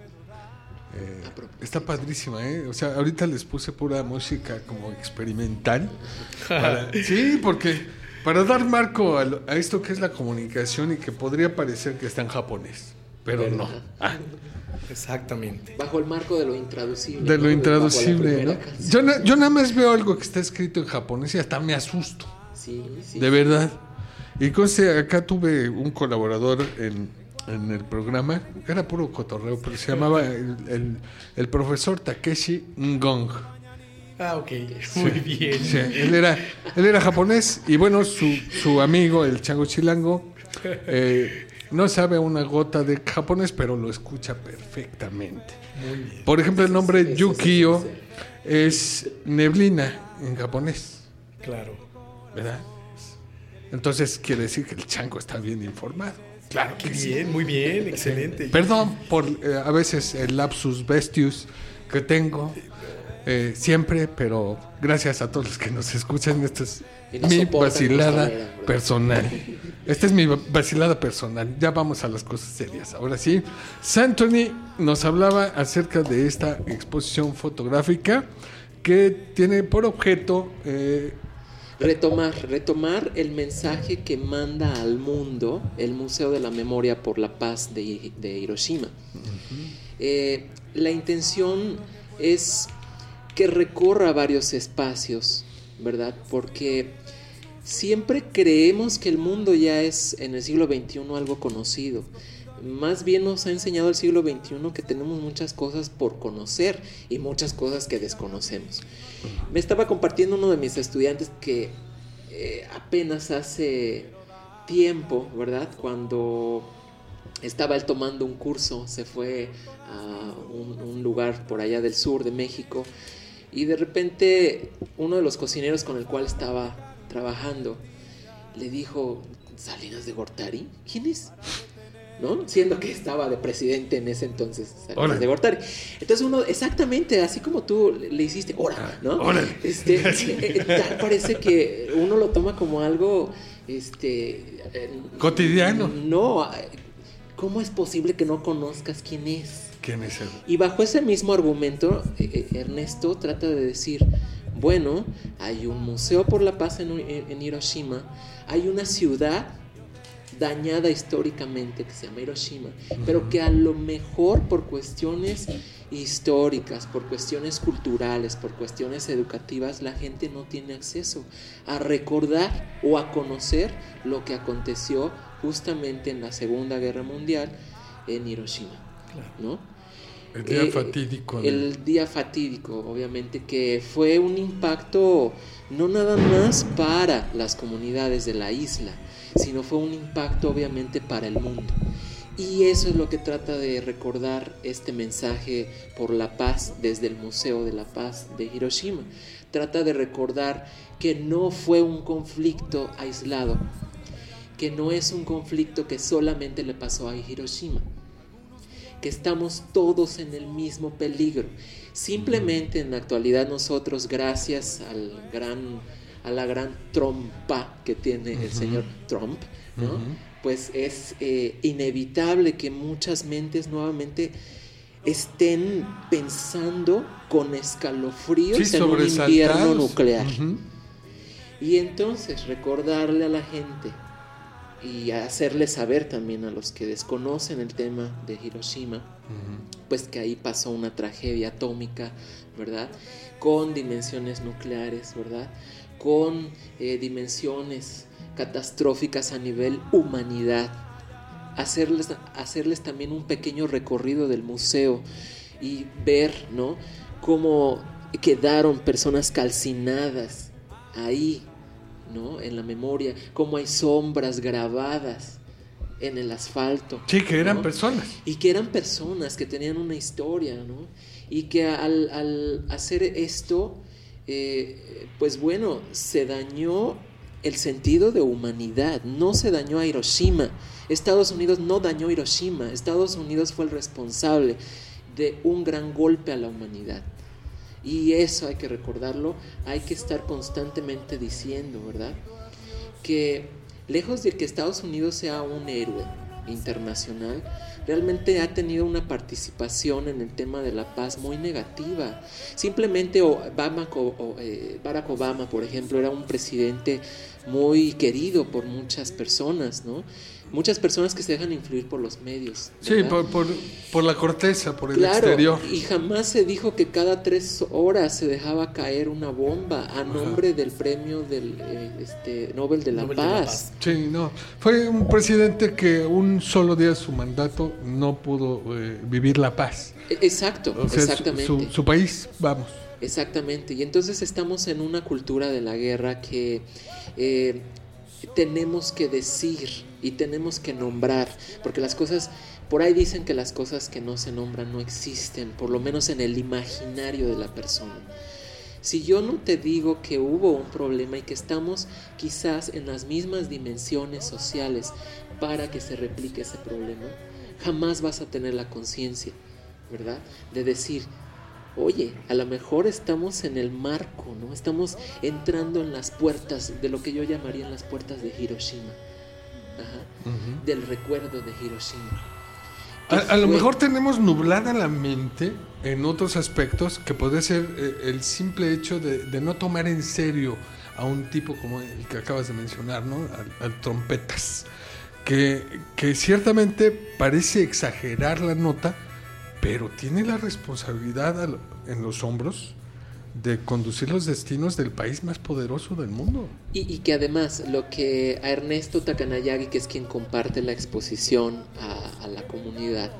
eh, está padrísima, ¿eh? O sea, ahorita les puse pura música como experimental. Para, sí, porque para dar marco a, lo, a esto que es la comunicación y que podría parecer que está en japonés, pero no. Ah. Exactamente. Bajo el marco de lo intraducible. De ¿no? lo intraducible, ¿no? Yo, na, yo nada más veo algo que está escrito en japonés y hasta me asusto. Sí, sí. De verdad. Y conste, acá tuve un colaborador en, en el programa, era puro cotorreo, pero se llamaba el, el, el profesor Takeshi Ngong. Ah, ok. Muy sí, bien. Sí, él era, él era japonés y bueno, su, su amigo, el Chango Chilango, eh, no sabe una gota de japonés, pero lo escucha perfectamente. Muy bien. Por ejemplo, el nombre Yukio es neblina en japonés. Claro. ¿Verdad? Entonces quiere decir que el Chango está bien informado. Claro que bien, sí. Muy bien, excelente. Perdón por eh, a veces el lapsus vestius que tengo. Eh, siempre, pero gracias a todos los que nos escuchan. Esta es mi vacilada personal. Esta es mi vacilada personal. Ya vamos a las cosas serias. Ahora sí, Santoni nos hablaba acerca de esta exposición fotográfica que tiene por objeto eh, retomar, retomar el mensaje que manda al mundo el Museo de la Memoria por la Paz de, de Hiroshima. Uh-huh. Eh, la intención es que recorra varios espacios, ¿verdad? Porque siempre creemos que el mundo ya es en el siglo veintiuno algo conocido. Más bien nos ha enseñado el siglo veintiuno que tenemos muchas cosas por conocer y muchas cosas que desconocemos. Me estaba compartiendo uno de mis estudiantes que eh, apenas hace tiempo, ¿verdad? Cuando estaba él tomando un curso, se fue a un, un lugar por allá del sur de México. Y de repente uno de los cocineros con el cual estaba trabajando le dijo: ¿Salinas de Gortari? ¿Quién es? ¿No? Siendo que estaba de presidente en ese entonces, Salinas de Gortari. Entonces uno, exactamente, así como tú le hiciste, ¡ora! ¿No? ¡Órale! Este, eh, tal parece que uno lo toma como algo este, eh, cotidiano. No, ¿cómo es posible que no conozcas quién es? ¿Quién es él? Y bajo ese mismo argumento, eh, Ernesto trata de decir, bueno, hay un museo por la paz en, en Hiroshima, hay una ciudad dañada históricamente, que se llama Hiroshima, uh-huh. pero que a lo mejor por cuestiones históricas, por cuestiones culturales, por cuestiones educativas, la gente no tiene acceso a recordar o a conocer lo que aconteció justamente en la Segunda Guerra Mundial en Hiroshima, ¿no? El día eh, fatídico. El de... día fatídico, obviamente, que fue un impacto no nada más para las comunidades de la isla, sino fue un impacto obviamente para el mundo. Y eso es lo que trata de recordar este mensaje por la paz desde el Museo de la Paz de Hiroshima. Trata de recordar que no fue un conflicto aislado, que no es un conflicto que solamente le pasó a Hiroshima, que estamos todos en el mismo peligro. Simplemente en la actualidad nosotros, gracias al gran, a la gran trompa que tiene el uh-huh. señor Trump, ¿no? Uh-huh. pues es eh, inevitable que muchas mentes nuevamente estén pensando con escalofríos sí, en un invierno nuclear. Uh-huh. Y entonces recordarle a la gente y hacerle saber también a los que desconocen el tema de Hiroshima, uh-huh. pues que ahí pasó una tragedia atómica, ¿verdad? Con dimensiones nucleares, ¿verdad? Con eh, dimensiones catastróficas a nivel humanidad. Hacerles, hacerles también un pequeño recorrido del museo y ver, ¿no?, cómo quedaron personas calcinadas ahí, ¿no?, en la memoria, cómo hay sombras grabadas en el asfalto. Sí, que eran, ¿no?, personas. Y que eran personas que tenían una historia, ¿no? Y que al, al hacer esto, eh, pues bueno, se dañó el sentido de humanidad. No se dañó a Hiroshima. Estados Unidos no dañó Hiroshima. Estados Unidos fue el responsable de un gran golpe a la humanidad. Y eso hay que recordarlo, hay que estar constantemente diciendo, ¿verdad?, que lejos de que Estados Unidos sea un héroe internacional, realmente ha tenido una participación en el tema de la paz muy negativa. Simplemente Obama, o, eh, Barack Obama, por ejemplo, era un presidente muy querido por muchas personas, ¿no? Muchas personas que se dejan influir por los medios, ¿verdad? Sí, por, por, por la corteza, por el claro, exterior. Y jamás se dijo que cada tres horas se dejaba caer una bomba a nombre Ajá. del premio del eh, este, Nobel de la Nobel Paz. De la Paz. Sí, no. Fue un presidente que un solo día de su mandato no pudo eh, vivir la paz. Exacto, o sea, exactamente. Su, su, su país, vamos. Exactamente. Y entonces estamos en una cultura de la guerra que eh, tenemos que decir y tenemos que nombrar, porque las cosas, por ahí dicen que las cosas que no se nombran no existen, por lo menos en el imaginario de la persona. Si yo no te digo que hubo un problema y que estamos quizás en las mismas dimensiones sociales para que se replique ese problema, jamás vas a tener la conciencia, ¿verdad?, de decir, oye, a lo mejor estamos en el marco, ¿no? Estamos entrando en las puertas de lo que yo llamaría en las puertas de Hiroshima. Ajá. Uh-huh. Del recuerdo de Hiroshima. A, a lo mejor tenemos nublada la mente en otros aspectos, que puede ser eh, el simple hecho de, de no tomar en serio a un tipo como el que acabas de mencionar, ¿no? Al, al trompetas, que, que ciertamente parece exagerar la nota, pero tiene la responsabilidad al, en los hombros de conducir los destinos del país más poderoso del mundo. Y, y que además lo que a Ernesto Takanayagi, que es quien comparte la exposición a, a la comunidad,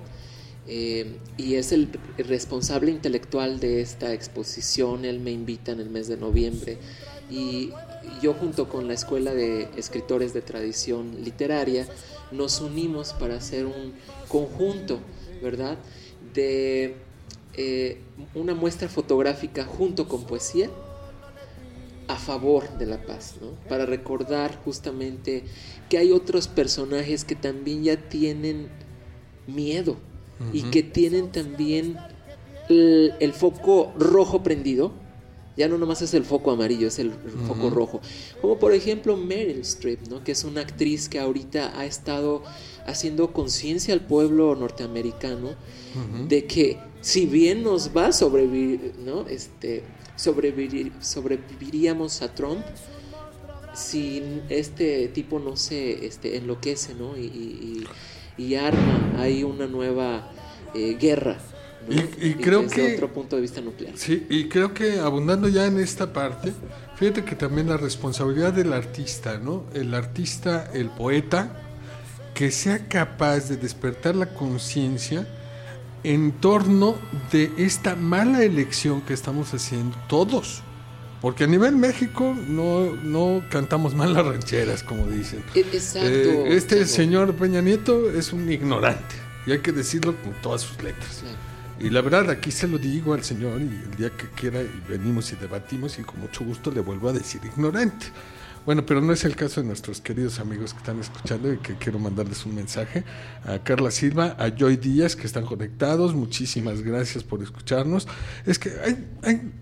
eh, y es el, el responsable intelectual de esta exposición, él me invita en el mes de noviembre, y yo junto con la Escuela de Escritores de Tradición Literaria nos unimos para hacer un conjunto, ¿verdad?, de eh, una muestra fotográfica junto con poesía a favor de la paz, ¿no?, para recordar justamente que hay otros personajes que también ya tienen miedo, uh-huh. y que tienen también el, el foco rojo prendido. Ya no nomás es el foco amarillo, es el, el uh-huh. foco rojo. Como por ejemplo Meryl Streep, ¿no?, que es una actriz que ahorita ha estado haciendo conciencia al pueblo norteamericano, uh-huh. de que si bien nos va a sobrevivir, ¿no?, este, sobrevivir, sobreviviríamos a Trump, si este tipo no se este, enloquece, ¿no? Y, y, y arma ahí una nueva eh, guerra, ¿no? Y, y y creo desde que otro punto de vista nuclear. Sí, y creo que abundando ya en esta parte, fíjate que también la responsabilidad del artista, ¿no? El artista, el poeta, que sea capaz de despertar la conciencia en torno de esta mala elección que estamos haciendo todos. Porque a nivel México no, no cantamos mal las rancheras, como dicen. Exacto. Eh, este claro. señor Peña Nieto es un ignorante, y hay que decirlo con todas sus letras. Claro. Y la verdad, aquí se lo digo al señor, y el día que quiera y venimos y debatimos, y con mucho gusto le vuelvo a decir ignorante. Bueno, pero no es el caso de nuestros queridos amigos que están escuchando y que quiero mandarles un mensaje. A Carla Silva, a Joy Díaz, que están conectados. Muchísimas gracias por escucharnos. Es que hay, hay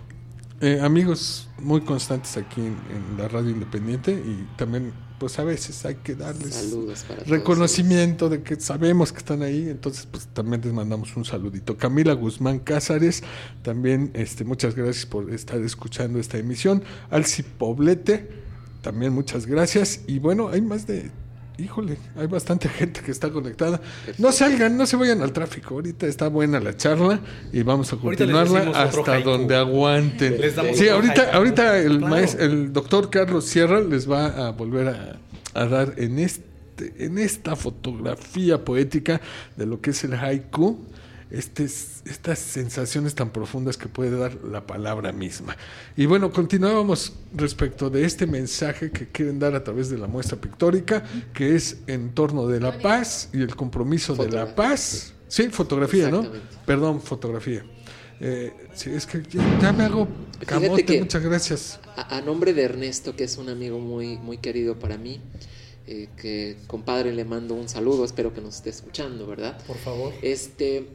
eh, amigos muy constantes aquí en, en la radio independiente, y también, pues a veces hay que darles Saludos para reconocimiento de que sabemos que están ahí. Entonces, pues también les mandamos un saludito. Camila Guzmán Cázares, también este, muchas gracias por estar escuchando esta emisión. Alci Poblete, también muchas gracias. Y bueno, hay más de, híjole, hay bastante gente que está conectada. Perfecto. No salgan, no se vayan al tráfico. Ahorita está buena la charla y vamos a continuarla hasta donde aguanten. Sí, ahorita, ahorita el claro. maestro, el doctor Carlos Sierra les va a volver a, a dar en este, en esta fotografía poética de lo que es el haiku. Este, estas sensaciones tan profundas que puede dar la palabra misma. Y bueno, continuábamos respecto de este mensaje que quieren dar a través de la muestra pictórica, que es en torno de la paz y el compromiso de la paz. Sí, fotografía, ¿no? Perdón, fotografía. Eh, sí, es que ya, ya me hago camote, que muchas gracias. A, a nombre de Ernesto, que es un amigo muy, muy querido para mí, eh, que compadre, le mando un saludo, espero que nos esté escuchando, ¿verdad? Por favor. Este...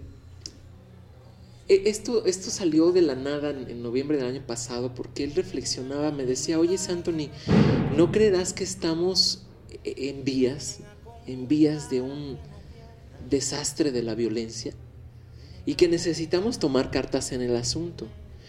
Esto, esto salió de la nada en, en noviembre del año pasado, porque él reflexionaba, me decía, oye Anthony, ¿no creerás que estamos en vías, en vías de un desastre de la violencia? Y que necesitamos tomar cartas en el asunto.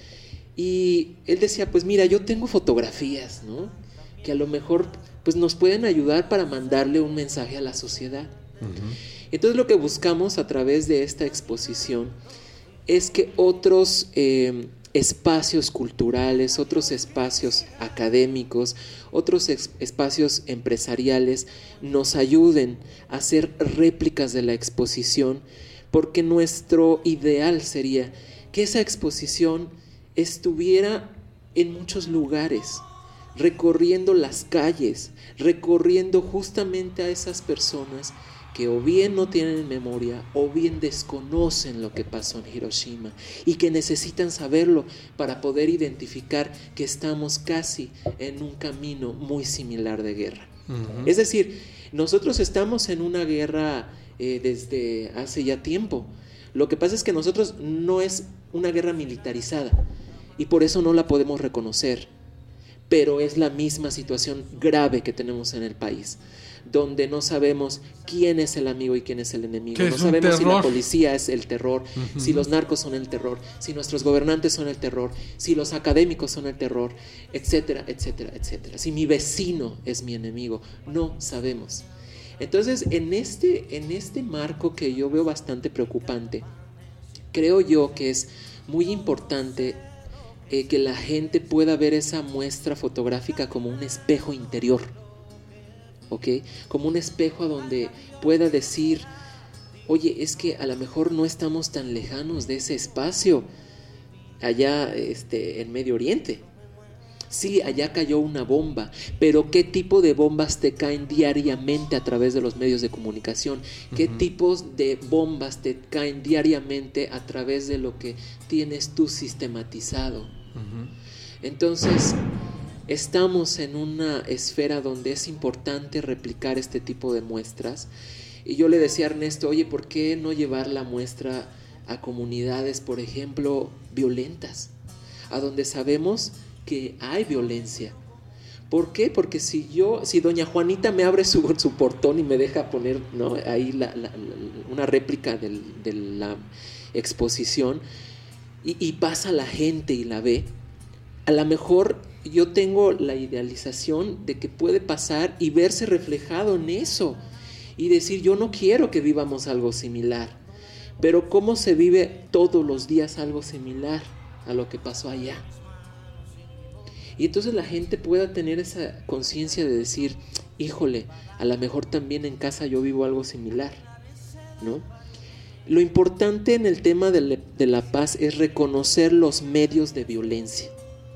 Y él decía, pues mira, yo tengo fotografías, ¿no? Que a lo mejor pues, nos pueden ayudar para mandarle un mensaje a la sociedad. Uh-huh. Entonces lo que buscamos a través de esta exposición es que otros eh, espacios culturales, otros espacios académicos, otros ex- espacios empresariales nos ayuden a hacer réplicas de la exposición, porque nuestro ideal sería que esa exposición estuviera en muchos lugares, recorriendo las calles, recorriendo justamente a esas personas que o bien no tienen memoria o bien desconocen lo que pasó en Hiroshima y que necesitan saberlo para poder identificar que estamos casi en un camino muy similar de guerra. Uh-huh. Es decir, nosotros estamos en una guerra eh, desde hace ya tiempo. Lo que pasa es que nosotros no es una guerra militarizada y por eso no la podemos reconocer, pero es la misma situación grave que tenemos en el país, donde no sabemos quién es el amigo y quién es el enemigo. No sabemos si la policía es el terror, uh-huh. si los narcos son el terror, si nuestros gobernantes son el terror, si los académicos son el terror, etcétera, etcétera, etcétera. Si mi vecino es mi enemigo, no sabemos. Entonces, en este, en este marco que yo veo bastante preocupante, creo yo que es muy importante eh, que la gente pueda ver esa muestra fotográfica como un espejo interior. ¿Okay? Como un espejo donde pueda decir, oye, es que a lo mejor no estamos tan lejanos de ese espacio allá este, en Medio Oriente. Sí, allá cayó una bomba, pero ¿qué tipo de bombas te caen diariamente a través de los medios de comunicación? ¿Qué uh-huh. tipos de bombas te caen diariamente a través de lo que tienes tú sistematizado? Uh-huh. Entonces, estamos en una esfera donde es importante replicar este tipo de muestras. Y yo le decía a Ernesto, oye, ¿por qué no llevar la muestra a comunidades, por ejemplo, violentas? A donde sabemos que hay violencia. ¿Por qué? Porque si yo, si doña Juanita me abre su, su portón y me deja poner, ¿no?, ahí la, la, la, una réplica del, de la exposición y, y pasa la gente y la ve, a lo mejor yo tengo la idealización de que puede pasar y verse reflejado en eso y decir, yo no quiero que vivamos algo similar, pero ¿cómo se vive todos los días algo similar a lo que pasó allá? Y entonces la gente pueda tener esa conciencia de decir, híjole, a lo mejor también en casa yo vivo algo similar, ¿no? Lo importante en el tema de, le, de la paz es reconocer los medios de violencia.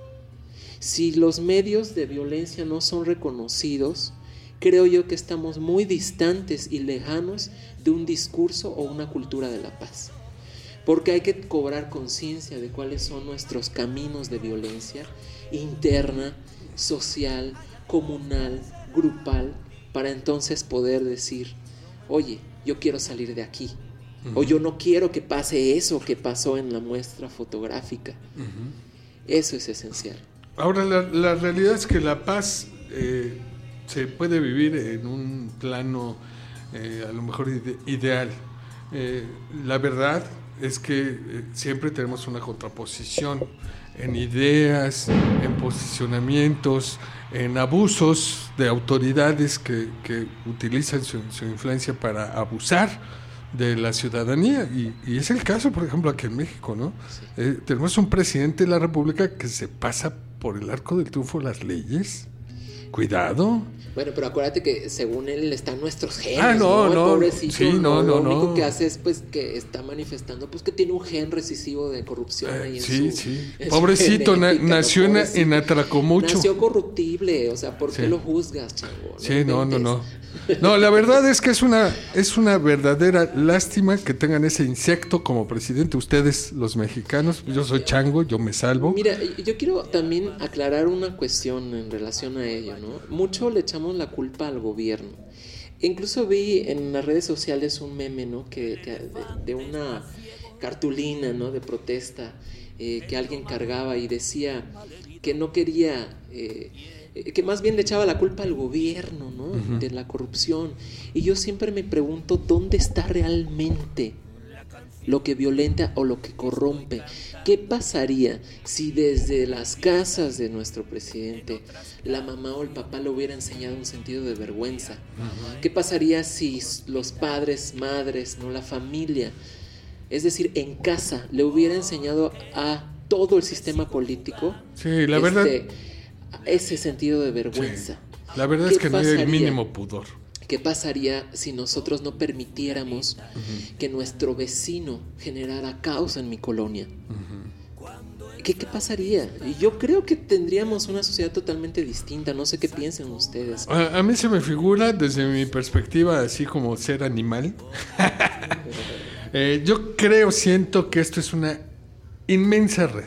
Si los medios de violencia no son reconocidos, creo yo que estamos muy distantes y lejanos de un discurso o una cultura de la paz. Porque hay que cobrar conciencia de cuáles son nuestros caminos de violencia interna, social, comunal, grupal, para entonces poder decir, oye, yo quiero salir de aquí. Uh-huh. O yo no quiero que pase eso que pasó en la muestra fotográfica. Uh-huh. Eso es esencial. Ahora, la, la realidad es que la paz eh, se puede vivir en un plano eh, a lo mejor ide- ideal. Eh, la verdad es que eh, siempre tenemos una contraposición en ideas, en posicionamientos, en abusos de autoridades que, que utilizan su, su influencia para abusar de la ciudadanía, y, y es el caso, por ejemplo, aquí en México, ¿no? Sí. Eh, tenemos un presidente de la República que se pasa por el arco del triunfo las leyes. Cuidado. Bueno, pero acuérdate que según él están nuestros genes, ah, no, ¿no? no, Pobrecito, sí, no, no, lo no. único que hace es pues que está manifestando pues que tiene un gen recesivo de corrupción eh, ahí en sí, su, sí. en Pobrecito, su genética, na- nació ¿no? en, en Atracomucho. Nació corruptible, o sea, ¿por qué sí. lo juzgas, chango? Sí, no, no, no. No, la verdad es que es una es una verdadera lástima que tengan ese insecto como presidente ustedes, los mexicanos. Yo soy chango, yo me salvo. Mira, yo quiero también aclarar una cuestión en relación a ello, ¿no? Mucho le echamos la culpa al gobierno. Incluso vi en las redes sociales un meme, ¿no? Que, que de, de una cartulina, ¿no? De protesta eh, que alguien cargaba y decía que no quería... Eh, que más bien le echaba la culpa al gobierno, ¿no? Uh-huh. De la corrupción. Y yo siempre me pregunto, ¿dónde está realmente lo que violenta o lo que corrompe? ¿Qué pasaría si desde las casas de nuestro presidente la mamá o el papá le hubiera enseñado un sentido de vergüenza? Uh-huh. ¿Qué pasaría si los padres, madres, no, la familia, es decir, en casa, le hubiera enseñado a todo el sistema político? Sí, la verdad... Este, ese sentido de vergüenza. Sí. La verdad es que no hay el mínimo pudor. ¿Qué pasaría si nosotros no permitiéramos uh-huh. que nuestro vecino generara caos en mi colonia? Uh-huh. ¿Qué, ¿Qué pasaría? Yo creo que tendríamos una sociedad totalmente distinta. No sé qué piensan ustedes. A, a mí se me figura, desde mi perspectiva, así como ser animal. eh, yo creo, siento que esto es una inmensa red.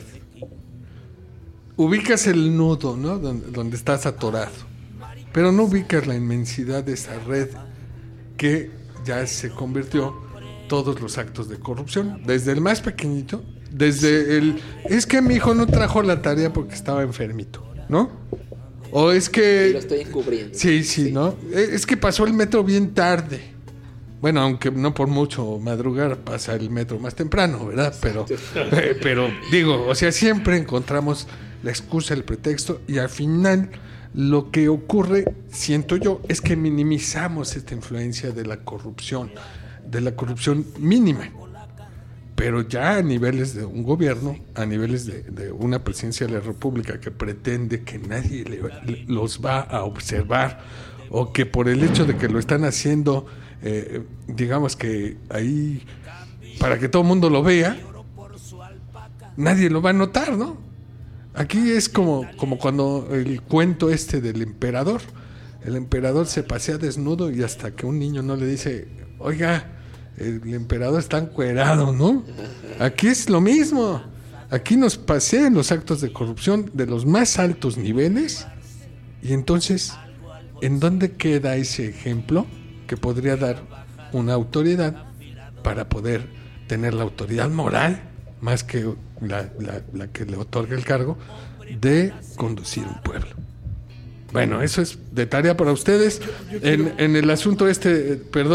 Ubicas el nudo, ¿no? Donde, donde estás atorado, pero no ubicas la inmensidad de esa red que ya se convirtió todos los actos de corrupción, desde el más pequeñito, desde el es que mi hijo no trajo la tarea porque estaba enfermito, ¿no? O es que y lo estoy encubriendo. Sí, sí, sí, ¿no? Es que pasó el metro bien tarde. Bueno, aunque no por mucho madrugar pasa el metro más temprano, ¿verdad? Pero, eh, pero digo, o sea, siempre encontramos la excusa, el pretexto, y al final lo que ocurre, siento yo, es que minimizamos esta influencia de la corrupción, de la corrupción mínima, pero ya a niveles de un gobierno, a niveles de, de una presidencia de la República que pretende que nadie le, le, los va a observar, o que por el hecho de que lo están haciendo, eh, digamos que ahí, para que todo el mundo lo vea, nadie lo va a notar, ¿no? Aquí es como, como cuando el cuento este del emperador. El emperador se pasea desnudo y hasta que un niño no le dice, oiga, el emperador está encuerado, ¿no? Aquí es lo mismo. Aquí nos pasean los actos de corrupción de los más altos niveles. Y entonces, ¿en dónde queda ese ejemplo que podría dar una autoridad para poder tener la autoridad moral, más que la, la, la que le otorga el cargo, de conducir un pueblo? Bueno, eso es de tarea para ustedes. En, en el asunto este, perdón,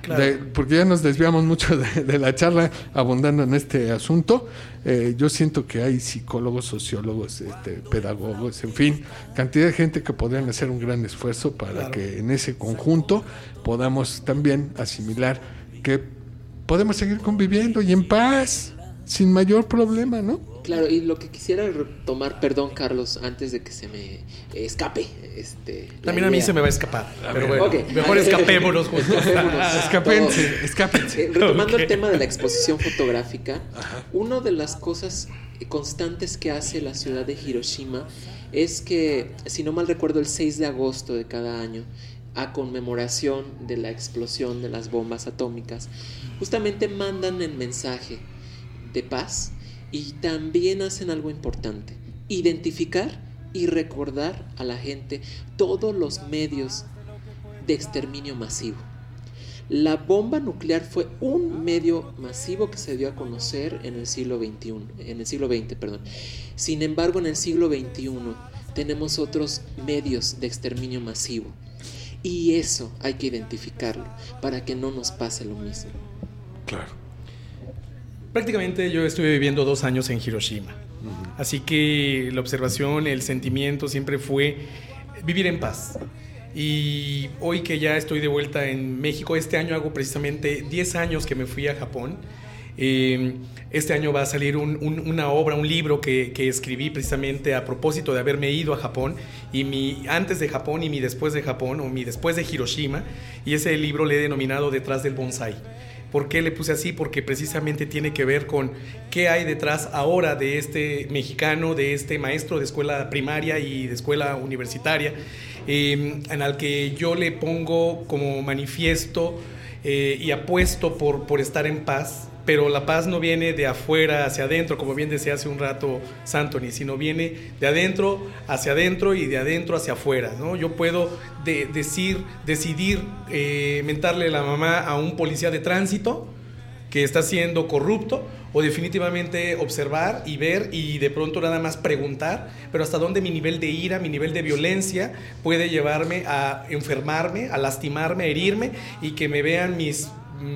Claro. De, porque ya nos desviamos mucho de, de la charla abundando en este asunto. Eh, yo siento que hay psicólogos, sociólogos, este, pedagogos, en fin, cantidad de gente que podrían hacer un gran esfuerzo para claro. que en ese conjunto podamos también asimilar que podemos seguir conviviendo y en paz, sin mayor problema, ¿no? Claro, y lo que quisiera retomar, perdón Carlos, antes de que se me escape. Este, También a mí se me va a escapar, a pero bueno, okay. mejor escapémonos. Escapémonos. Escápense. Eh, retomando okay. el tema de la exposición fotográfica, una de las cosas constantes que hace la ciudad de Hiroshima es que, si no mal recuerdo, el seis de agosto de cada año, a conmemoración de la explosión de las bombas atómicas, justamente mandan el mensaje de paz. Y también hacen algo importante: identificar y recordar a la gente todos los medios de exterminio masivo. La bomba nuclear fue un medio masivo que se dio a conocer en el siglo veintiuno, en el siglo veinte, perdón. Sin embargo, en el siglo veintiuno tenemos otros medios de exterminio masivo. Y eso hay que identificarlo para que no nos pase lo mismo. Claro. Prácticamente yo estuve viviendo dos años en Hiroshima, uh-huh. así que la observación, el sentimiento siempre fue vivir en paz. Y hoy que ya estoy de vuelta en México, este año hago precisamente diez años que me fui a Japón. Eh, este año va a salir un, un, una obra, un libro que, que escribí precisamente a propósito de haberme ido a Japón, y mi antes de Japón y mi después de Japón, o mi después de Hiroshima, y ese libro le he denominado Detrás del Bonsai. ¿Por qué le puse así? Porque precisamente tiene que ver con qué hay detrás ahora de este mexicano, de este maestro de escuela primaria y de escuela universitaria, eh, en el que yo le pongo como manifiesto eh, y apuesto por, por estar en paz. Pero la paz no viene de afuera hacia adentro, como bien decía hace un rato Santoni, sino viene de adentro hacia adentro y de adentro hacia afuera, ¿no? Yo puedo de, decir, decidir eh, mentarle la mamá a un policía de tránsito que está siendo corrupto, o definitivamente observar y ver y de pronto nada más preguntar, pero hasta dónde mi nivel de ira, mi nivel de violencia puede llevarme a enfermarme, a lastimarme, a herirme, y que me vean mis...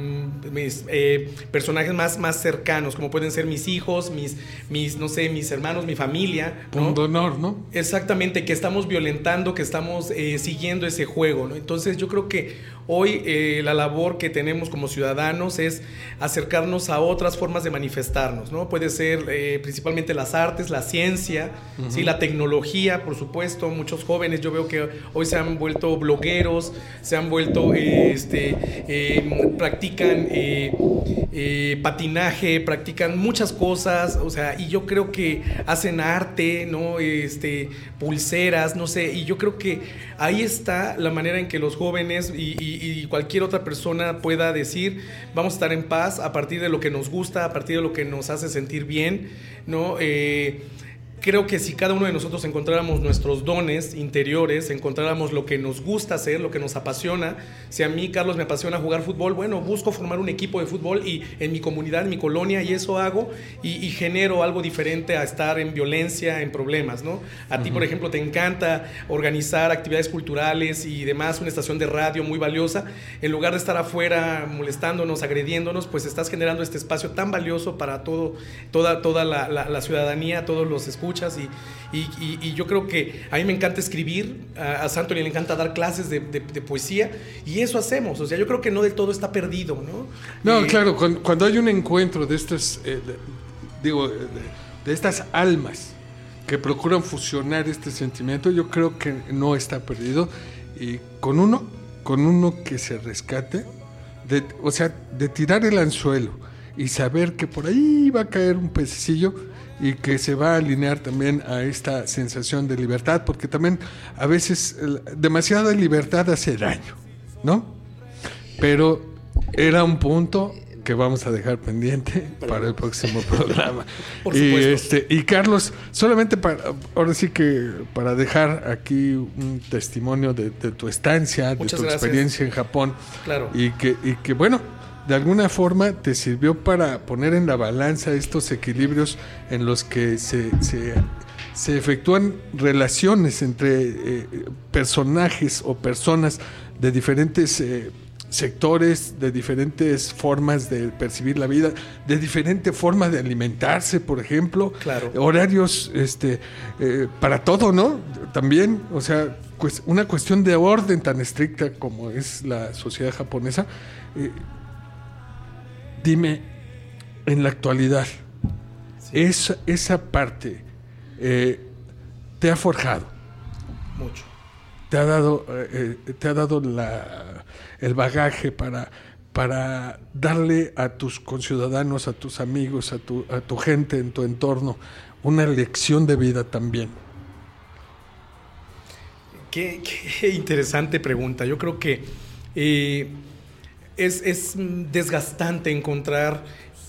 mis eh, personajes más, más cercanos, como pueden ser mis hijos, mis, mis, no sé, mis hermanos, mi familia, ¿no? Un honor, ¿no? Exactamente, que estamos violentando, que estamos eh, siguiendo ese juego, ¿no? Entonces yo creo que hoy eh, la labor que tenemos como ciudadanos es acercarnos a otras formas de manifestarnos, ¿no? Puede ser eh, principalmente las artes, la ciencia, uh-huh. ¿sí? La tecnología, por supuesto. Muchos jóvenes, yo veo que hoy se han vuelto blogueros, se han vuelto, eh, este, eh, practican eh, eh, patinaje, practican muchas cosas, o sea, y yo creo que hacen arte, ¿no? Este, pulseras, no sé, y yo creo que ahí está la manera en que los jóvenes y, y, y cualquier otra persona pueda decir, vamos a estar en paz a partir de lo que nos gusta, a partir de lo que nos hace sentir bien, ¿no? Eh, Creo que si cada uno de nosotros encontráramos nuestros dones interiores, encontráramos lo que nos gusta hacer, lo que nos apasiona. Si a mí, Carlos, me apasiona jugar fútbol, bueno, busco formar un equipo de fútbol y en mi comunidad, en mi colonia, y eso hago, y, y genero algo diferente a estar en violencia, en problemas, ¿no? A uh-huh. ti, por ejemplo, te encanta organizar actividades culturales y demás, una estación de radio muy valiosa. En lugar de estar afuera molestándonos, agrediéndonos, pues estás generando este espacio tan valioso para todo, toda, toda la, la, la ciudadanía, todos los escuchas. Y, y, y, y yo creo que a mí me encanta escribir, a, a Santoni le encanta dar clases de, de, de poesía, y eso hacemos. O sea, yo creo que no del todo está perdido, ¿no? No, eh, claro, cuando, cuando hay un encuentro de estas, eh, de, digo, de, de estas almas que procuran fusionar este sentimiento, yo creo que no está perdido. Y con uno, con uno que se rescate, de, o sea, de tirar el anzuelo y saber que por ahí va a caer un pececillo y que se va a alinear también a esta sensación de libertad, porque también a veces demasiada libertad hace daño, ¿no? Pero era un punto que vamos a dejar pendiente para el próximo programa. Por y supuesto. este y Carlos, solamente para ahora sí que para dejar aquí un testimonio de, de tu estancia, Muchas de tu gracias. experiencia en Japón, claro. y que y que bueno, de alguna forma te sirvió para poner en la balanza estos equilibrios en los que se, se, se efectúan relaciones entre eh, personajes o personas de diferentes eh, sectores, de diferentes formas de percibir la vida, de diferente forma de alimentarse, por ejemplo, claro. horarios este, eh, para todo, ¿no? También, o sea, pues una cuestión de orden tan estricta como es la sociedad japonesa. Eh, dime, en la actualidad, sí. esa, esa parte eh, te ha forjado. Mucho. Te ha dado, eh, te ha dado la, el bagaje para, para darle a tus conciudadanos, a tus amigos, a tu, a tu gente en tu entorno, una lección de vida también. Qué, qué interesante pregunta. Yo creo que eh, es, es desgastante encontrar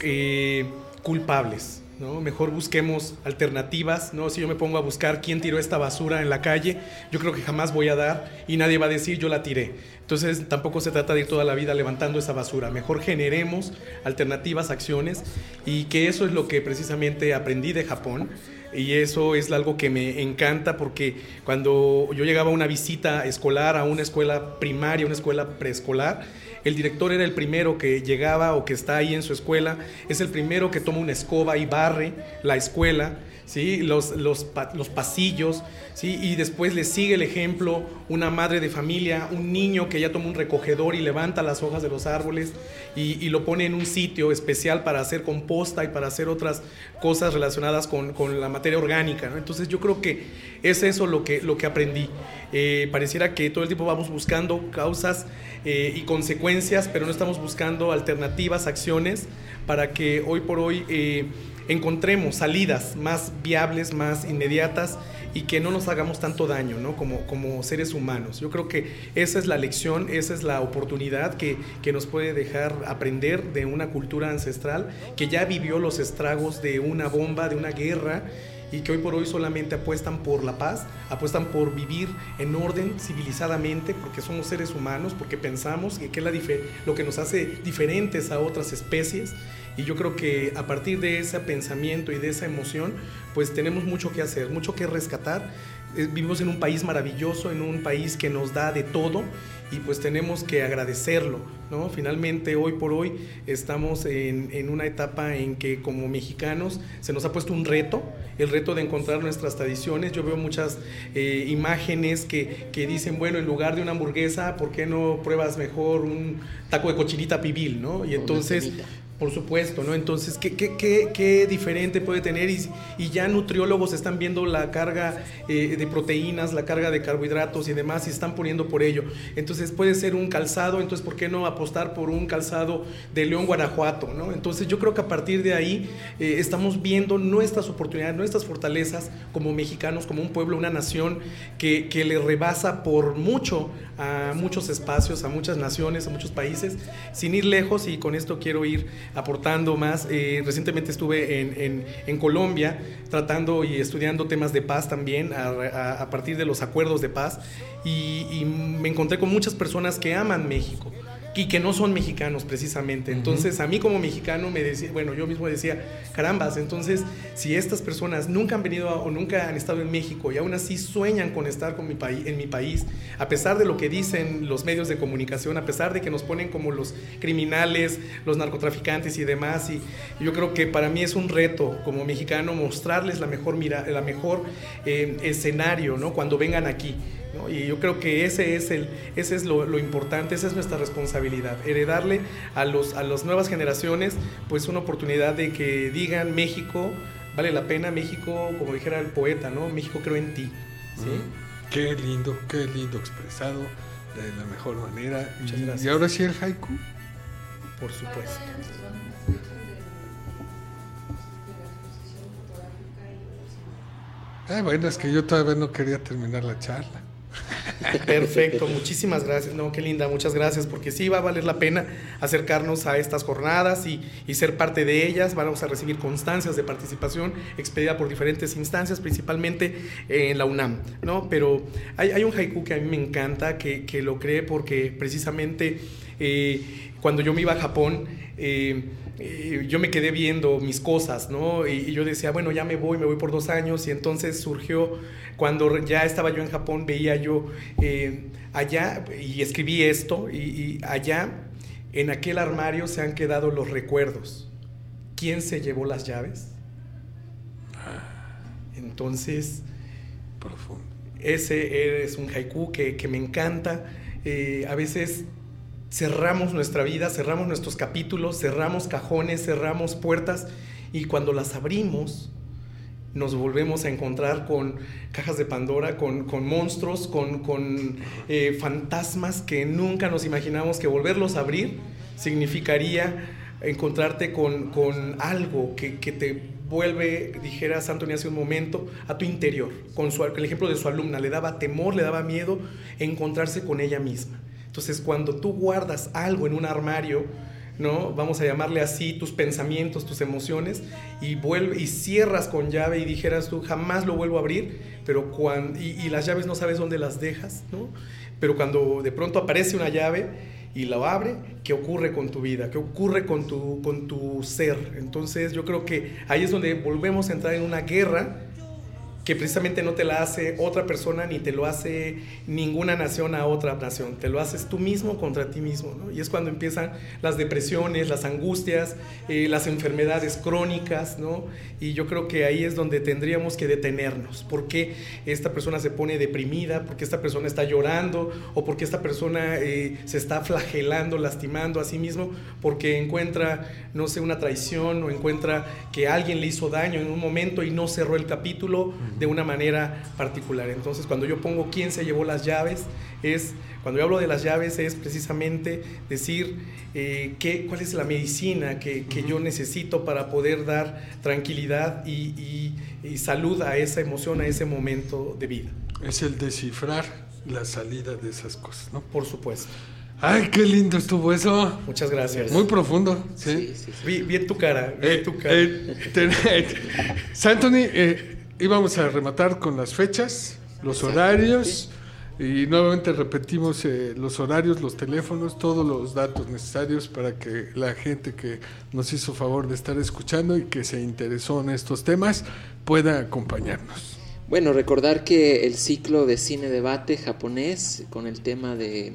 eh, culpables, ¿no? Mejor busquemos alternativas, ¿no? Si yo me pongo a buscar quién tiró esta basura en la calle, yo creo que jamás voy a dar y nadie va a decir yo la tiré. Entonces tampoco se trata de ir toda la vida levantando esa basura. Mejor generemos alternativas, acciones, y que eso es lo que precisamente aprendí de Japón. Y eso es algo que me encanta, porque cuando yo llegaba a una visita escolar, a una escuela primaria, una escuela preescolar, el director era el primero que llegaba o que está ahí en su escuela, es el primero que toma una escoba y barre la escuela, ¿sí? los, los, los pasillos, ¿sí? Y después le sigue el ejemplo una madre de familia, un niño que ya toma un recogedor y levanta las hojas de los árboles y, y lo pone en un sitio especial para hacer composta y para hacer otras cosas relacionadas con, con la materia orgánica, ¿no? Entonces yo creo que es eso lo que, lo que aprendí. Eh, pareciera que todo el tiempo vamos buscando causas eh, y consecuencias, pero no estamos buscando alternativas, acciones para que hoy por hoy eh, encontremos salidas más viables, más inmediatas, y que no nos hagamos tanto daño, ¿no? como, como seres humanos. Yo creo que esa es la lección, esa es la oportunidad que, que nos puede dejar aprender de una cultura ancestral que ya vivió los estragos de una bomba, de una guerra, y que hoy por hoy solamente apuestan por la paz, apuestan por vivir en orden civilizadamente, porque somos seres humanos, porque pensamos que, que es la dif- lo que nos hace diferentes a otras especies. Y yo creo que a partir de ese pensamiento y de esa emoción, pues tenemos mucho que hacer, mucho que rescatar. Eh, vivimos en un país maravilloso, en un país que nos da de todo, y pues tenemos que agradecerlo, ¿no? Finalmente, hoy por hoy, estamos en, en una etapa en que como mexicanos se nos ha puesto un reto, el reto de encontrar nuestras tradiciones. Yo veo muchas eh, imágenes que, que dicen, bueno, en lugar de una hamburguesa, ¿por qué no pruebas mejor un taco de cochinita pibil, ¿no? Y entonces... Por supuesto, ¿no? Entonces, ¿qué, qué, qué, qué diferente puede tener? Y, y ya nutriólogos están viendo la carga eh, de proteínas, la carga de carbohidratos y demás, y están poniendo por ello. Entonces, puede ser un calzado, entonces, ¿por qué no apostar por un calzado de León, Guanajuato, ¿no? Entonces, yo creo que a partir de ahí eh, estamos viendo nuestras oportunidades, nuestras fortalezas como mexicanos, como un pueblo, una nación que, que le rebasa por mucho a muchos espacios, a muchas naciones, a muchos países, sin ir lejos, y con esto quiero ir aportando más. Eh, recientemente estuve en, en, en Colombia tratando y estudiando temas de paz también a, a, a partir de los acuerdos de paz, y, y me encontré con muchas personas que aman México y que no son mexicanos precisamente. Entonces, a mí como mexicano me decía, bueno, yo mismo decía, carambas, entonces, si estas personas nunca han venido a, o nunca han estado en México y aún así sueñan con estar con mi país, en mi país, a pesar de lo que dicen los medios de comunicación, a pesar de que nos ponen como los criminales, los narcotraficantes y demás, y yo creo que para mí es un reto como mexicano mostrarles la mejor mira, la mejor eh, escenario, ¿no? Cuando vengan aquí, ¿no? Y yo creo que ese es, el, ese es lo, lo importante, esa es nuestra responsabilidad, heredarle a, los, a las nuevas generaciones pues una oportunidad de que digan, México vale la pena, México, como dijera el poeta, ¿no? México creo en ti, ¿sí? Mm, qué lindo, qué lindo expresado de la mejor manera. Muchas y, gracias. y ahora sí el haiku. Por supuesto. Ay, bueno, es que yo todavía no quería terminar la charla. Perfecto, muchísimas gracias. No, qué linda, muchas gracias, porque sí va a valer la pena acercarnos a estas jornadas y, y ser parte de ellas. Vamos a recibir constancias de participación expedida por diferentes instancias, principalmente en la UNAM, ¿no? Pero hay, hay un haiku que a mí me encanta, que, que lo creé porque precisamente eh, cuando yo me iba a Japón, eh, eh, yo me quedé viendo mis cosas, ¿no? Y, y yo decía, bueno, ya me voy, me voy por dos años. Y entonces surgió, cuando ya estaba yo en Japón, veía yo eh, allá, y escribí esto, y, y allá, en aquel armario se han quedado los recuerdos. ¿Quién se llevó las llaves? Entonces, profundo. Ese es un haiku que, que me encanta. Eh, a veces cerramos nuestra vida, cerramos nuestros capítulos, cerramos cajones, cerramos puertas, y cuando las abrimos nos volvemos a encontrar con cajas de Pandora, con, con monstruos, con, con eh, fantasmas que nunca nos imaginamos que volverlos a abrir significaría encontrarte con, con algo que, que te vuelve, dijera Santoni hace un momento, a tu interior. Con su, el ejemplo de su alumna, le daba temor, le daba miedo encontrarse con ella misma. Entonces, cuando tú guardas algo en un armario, ¿no? Vamos a llamarle así, tus pensamientos, tus emociones, y, vuelve, y cierras con llave y dijeras tú, jamás lo vuelvo a abrir, pero cuando, y, y las llaves no sabes dónde las dejas, ¿no? Pero cuando de pronto aparece una llave y la abre, ¿qué ocurre con tu vida? ¿Qué ocurre con tu, con tu ser? Entonces yo creo que ahí es donde volvemos a entrar en una guerra que precisamente no te la hace otra persona, ni te lo hace ninguna nación a otra nación, te lo haces tú mismo contra ti mismo, ¿no? Y es cuando empiezan las depresiones, las angustias, eh, las enfermedades crónicas, ¿no? Y yo creo que ahí es donde tendríamos que detenernos. ¿Por qué esta persona se pone deprimida? ¿Por qué esta persona está llorando? ¿O por qué esta persona eh, se está flagelando, lastimando a sí mismo? Porque encuentra, no sé, una traición, o encuentra que alguien le hizo daño en un momento y no cerró el capítulo de una manera particular. Entonces, cuando yo pongo quién se llevó las llaves, es, cuando yo hablo de las llaves, es precisamente decir eh, qué, cuál es la medicina que, que yo necesito para poder dar tranquilidad y, y, y salud a esa emoción, a ese momento de vida. Es el descifrar la salida de esas cosas, ¿no? Por supuesto. Ay, qué lindo estuvo eso. Muchas gracias. Muy profundo, ¿sí? Sí, sí, sí. Vi, vi en tu cara, vi Eh, en tu cara. eh, te- eh, Santoni, eh, íbamos a rematar con las fechas, los horarios, y nuevamente repetimos eh, los horarios, los teléfonos, todos los datos necesarios para que la gente que nos hizo favor de estar escuchando y que se interesó en estos temas pueda acompañarnos. Bueno, recordar que el ciclo de cine debate japonés con el tema de,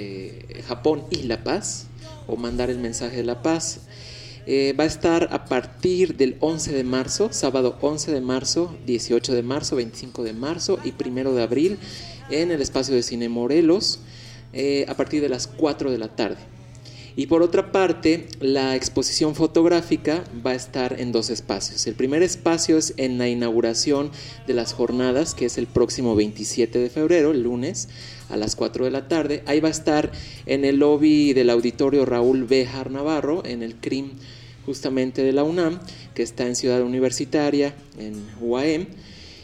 de Japón y la paz, o mandar el mensaje de la paz, eh, va a estar a partir del once de marzo, sábado once de marzo, dieciocho de marzo, veinticinco de marzo y primero de abril en el espacio de Cine Morelos, eh, a partir de las cuatro de la tarde. Y por otra parte, la exposición fotográfica va a estar en dos espacios. El primer espacio es en la inauguración de las jornadas, que es el próximo veintisiete de febrero, el lunes, a las cuatro de la tarde. Ahí va a estar en el lobby del auditorio Raúl Béjar Navarro, en el C R I M justamente de la UNAM, que está en Ciudad Universitaria, en U A M.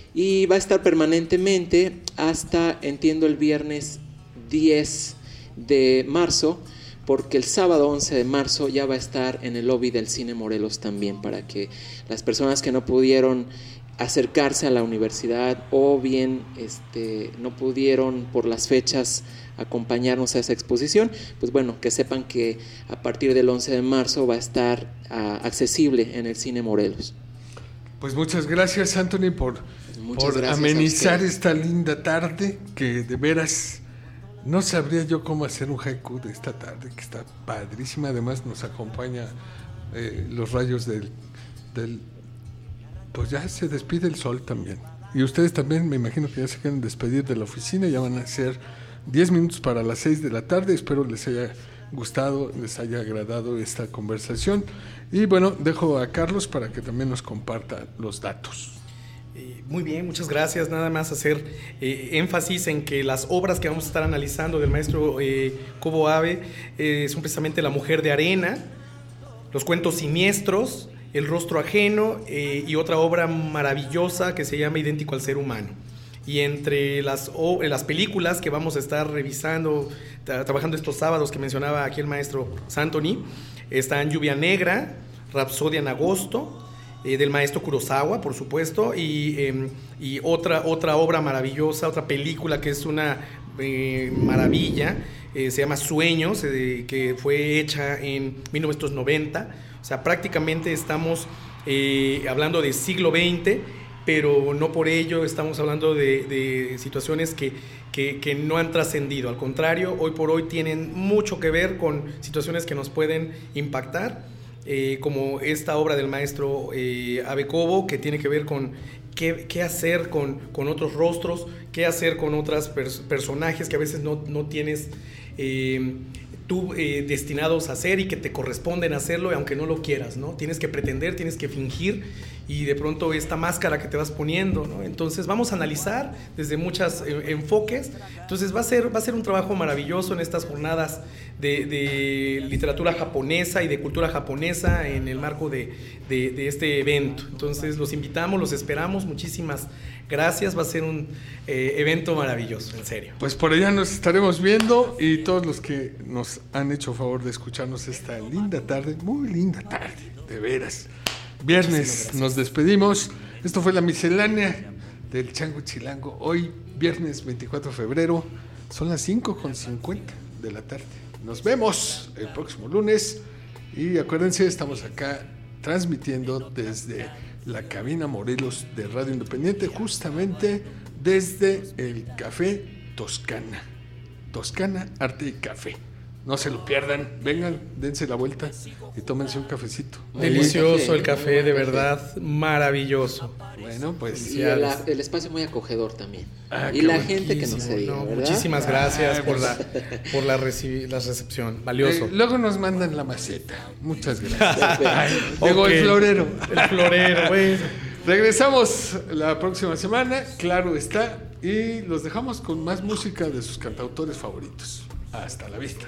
Y va a estar permanentemente hasta, entiendo, el viernes diez de marzo, porque el sábado once de marzo ya va a estar en el lobby del Cine Morelos también, para que las personas que no pudieron acercarse a la universidad o bien este, no pudieron por las fechas acompañarnos a esa exposición, pues bueno, que sepan que a partir del once de marzo va a estar uh, accesible en el Cine Morelos. Pues muchas gracias, Anthony, por, por gracias amenizar esta linda tarde, que de veras no sabría yo cómo hacer un haiku de esta tarde, que está padrísima. Además nos acompaña eh, los rayos del, del... Pues ya se despide el sol también. Y ustedes también, me imagino que ya se quieren despedir de la oficina. Ya van a ser diez minutos para las seis de la tarde. Espero les haya gustado, les haya agradado esta conversación. Y bueno, dejo a Carlos para que también nos comparta los datos. Eh, muy bien, muchas gracias. Nada más hacer eh, énfasis en que las obras que vamos a estar analizando del maestro eh, Kobo Abe eh, son precisamente La Mujer de Arena, Los Cuentos Siniestros, El Rostro Ajeno eh, y otra obra maravillosa que se llama Idéntico al Ser Humano. Y entre las, o, las películas que vamos a estar revisando, tra- trabajando estos sábados que mencionaba aquí el maestro Santoni, están Lluvia Negra, Rapsodia en Agosto, eh, del maestro Kurosawa, por supuesto, y, eh, y otra, otra obra maravillosa, otra película que es una eh, maravilla, eh, se llama Sueños, eh, que fue hecha en mil novecientos noventa, O sea, prácticamente estamos eh, hablando de siglo veinte, pero no por ello estamos hablando de, de situaciones que, que, que no han trascendido. Al contrario, hoy por hoy tienen mucho que ver con situaciones que nos pueden impactar, eh, como esta obra del maestro eh, Abe Cobo, que tiene que ver con qué, qué hacer con, con otros rostros, qué hacer con otros pers- personajes que a veces no, no tienes eh, tú eh, destinados a hacer y que te corresponden hacerlo, aunque no lo quieras, ¿no? Tienes que pretender, tienes que fingir, y de pronto esta máscara que te vas poniendo, ¿no? Entonces vamos a analizar desde muchos eh, enfoques. Entonces va a ser, va a ser un trabajo maravilloso en estas jornadas de, de literatura japonesa y de cultura japonesa en el marco de, de, de este evento. Entonces los invitamos, los esperamos, muchísimas gracias, va a ser un eh, evento maravilloso, en serio. Pues por allá nos estaremos viendo, y todos los que nos han hecho favor de escucharnos esta linda tarde, muy linda tarde, de veras. Viernes nos despedimos. Esto fue la miscelánea del Chango Chilango. Hoy, viernes veinticuatro de febrero, son las cinco con cincuenta de la tarde. Nos vemos el próximo lunes. Y acuérdense, estamos acá transmitiendo desde la cabina Morelos de Radio Independiente, justamente desde el Café Toscana. Toscana, Arte y Café. No se lo pierdan, vengan, dense la vuelta y tómense un cafecito. Delicioso el café, de verdad, maravilloso. Bueno, pues... Y el, el espacio muy acogedor también. Ah, y la gente que nos se diga, no, ¿verdad? muchísimas gracias ah, por, pues. la, por la, reci- la recepción, valioso. Eh, luego nos mandan la maceta. Muchas gracias. Ay, Okay. llegó el florero. El florero, güey. Regresamos la próxima semana, claro está, y los dejamos con más música de sus cantautores favoritos. Hasta la vista.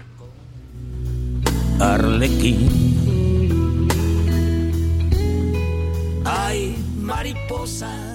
Arlequín. Ay, mariposa.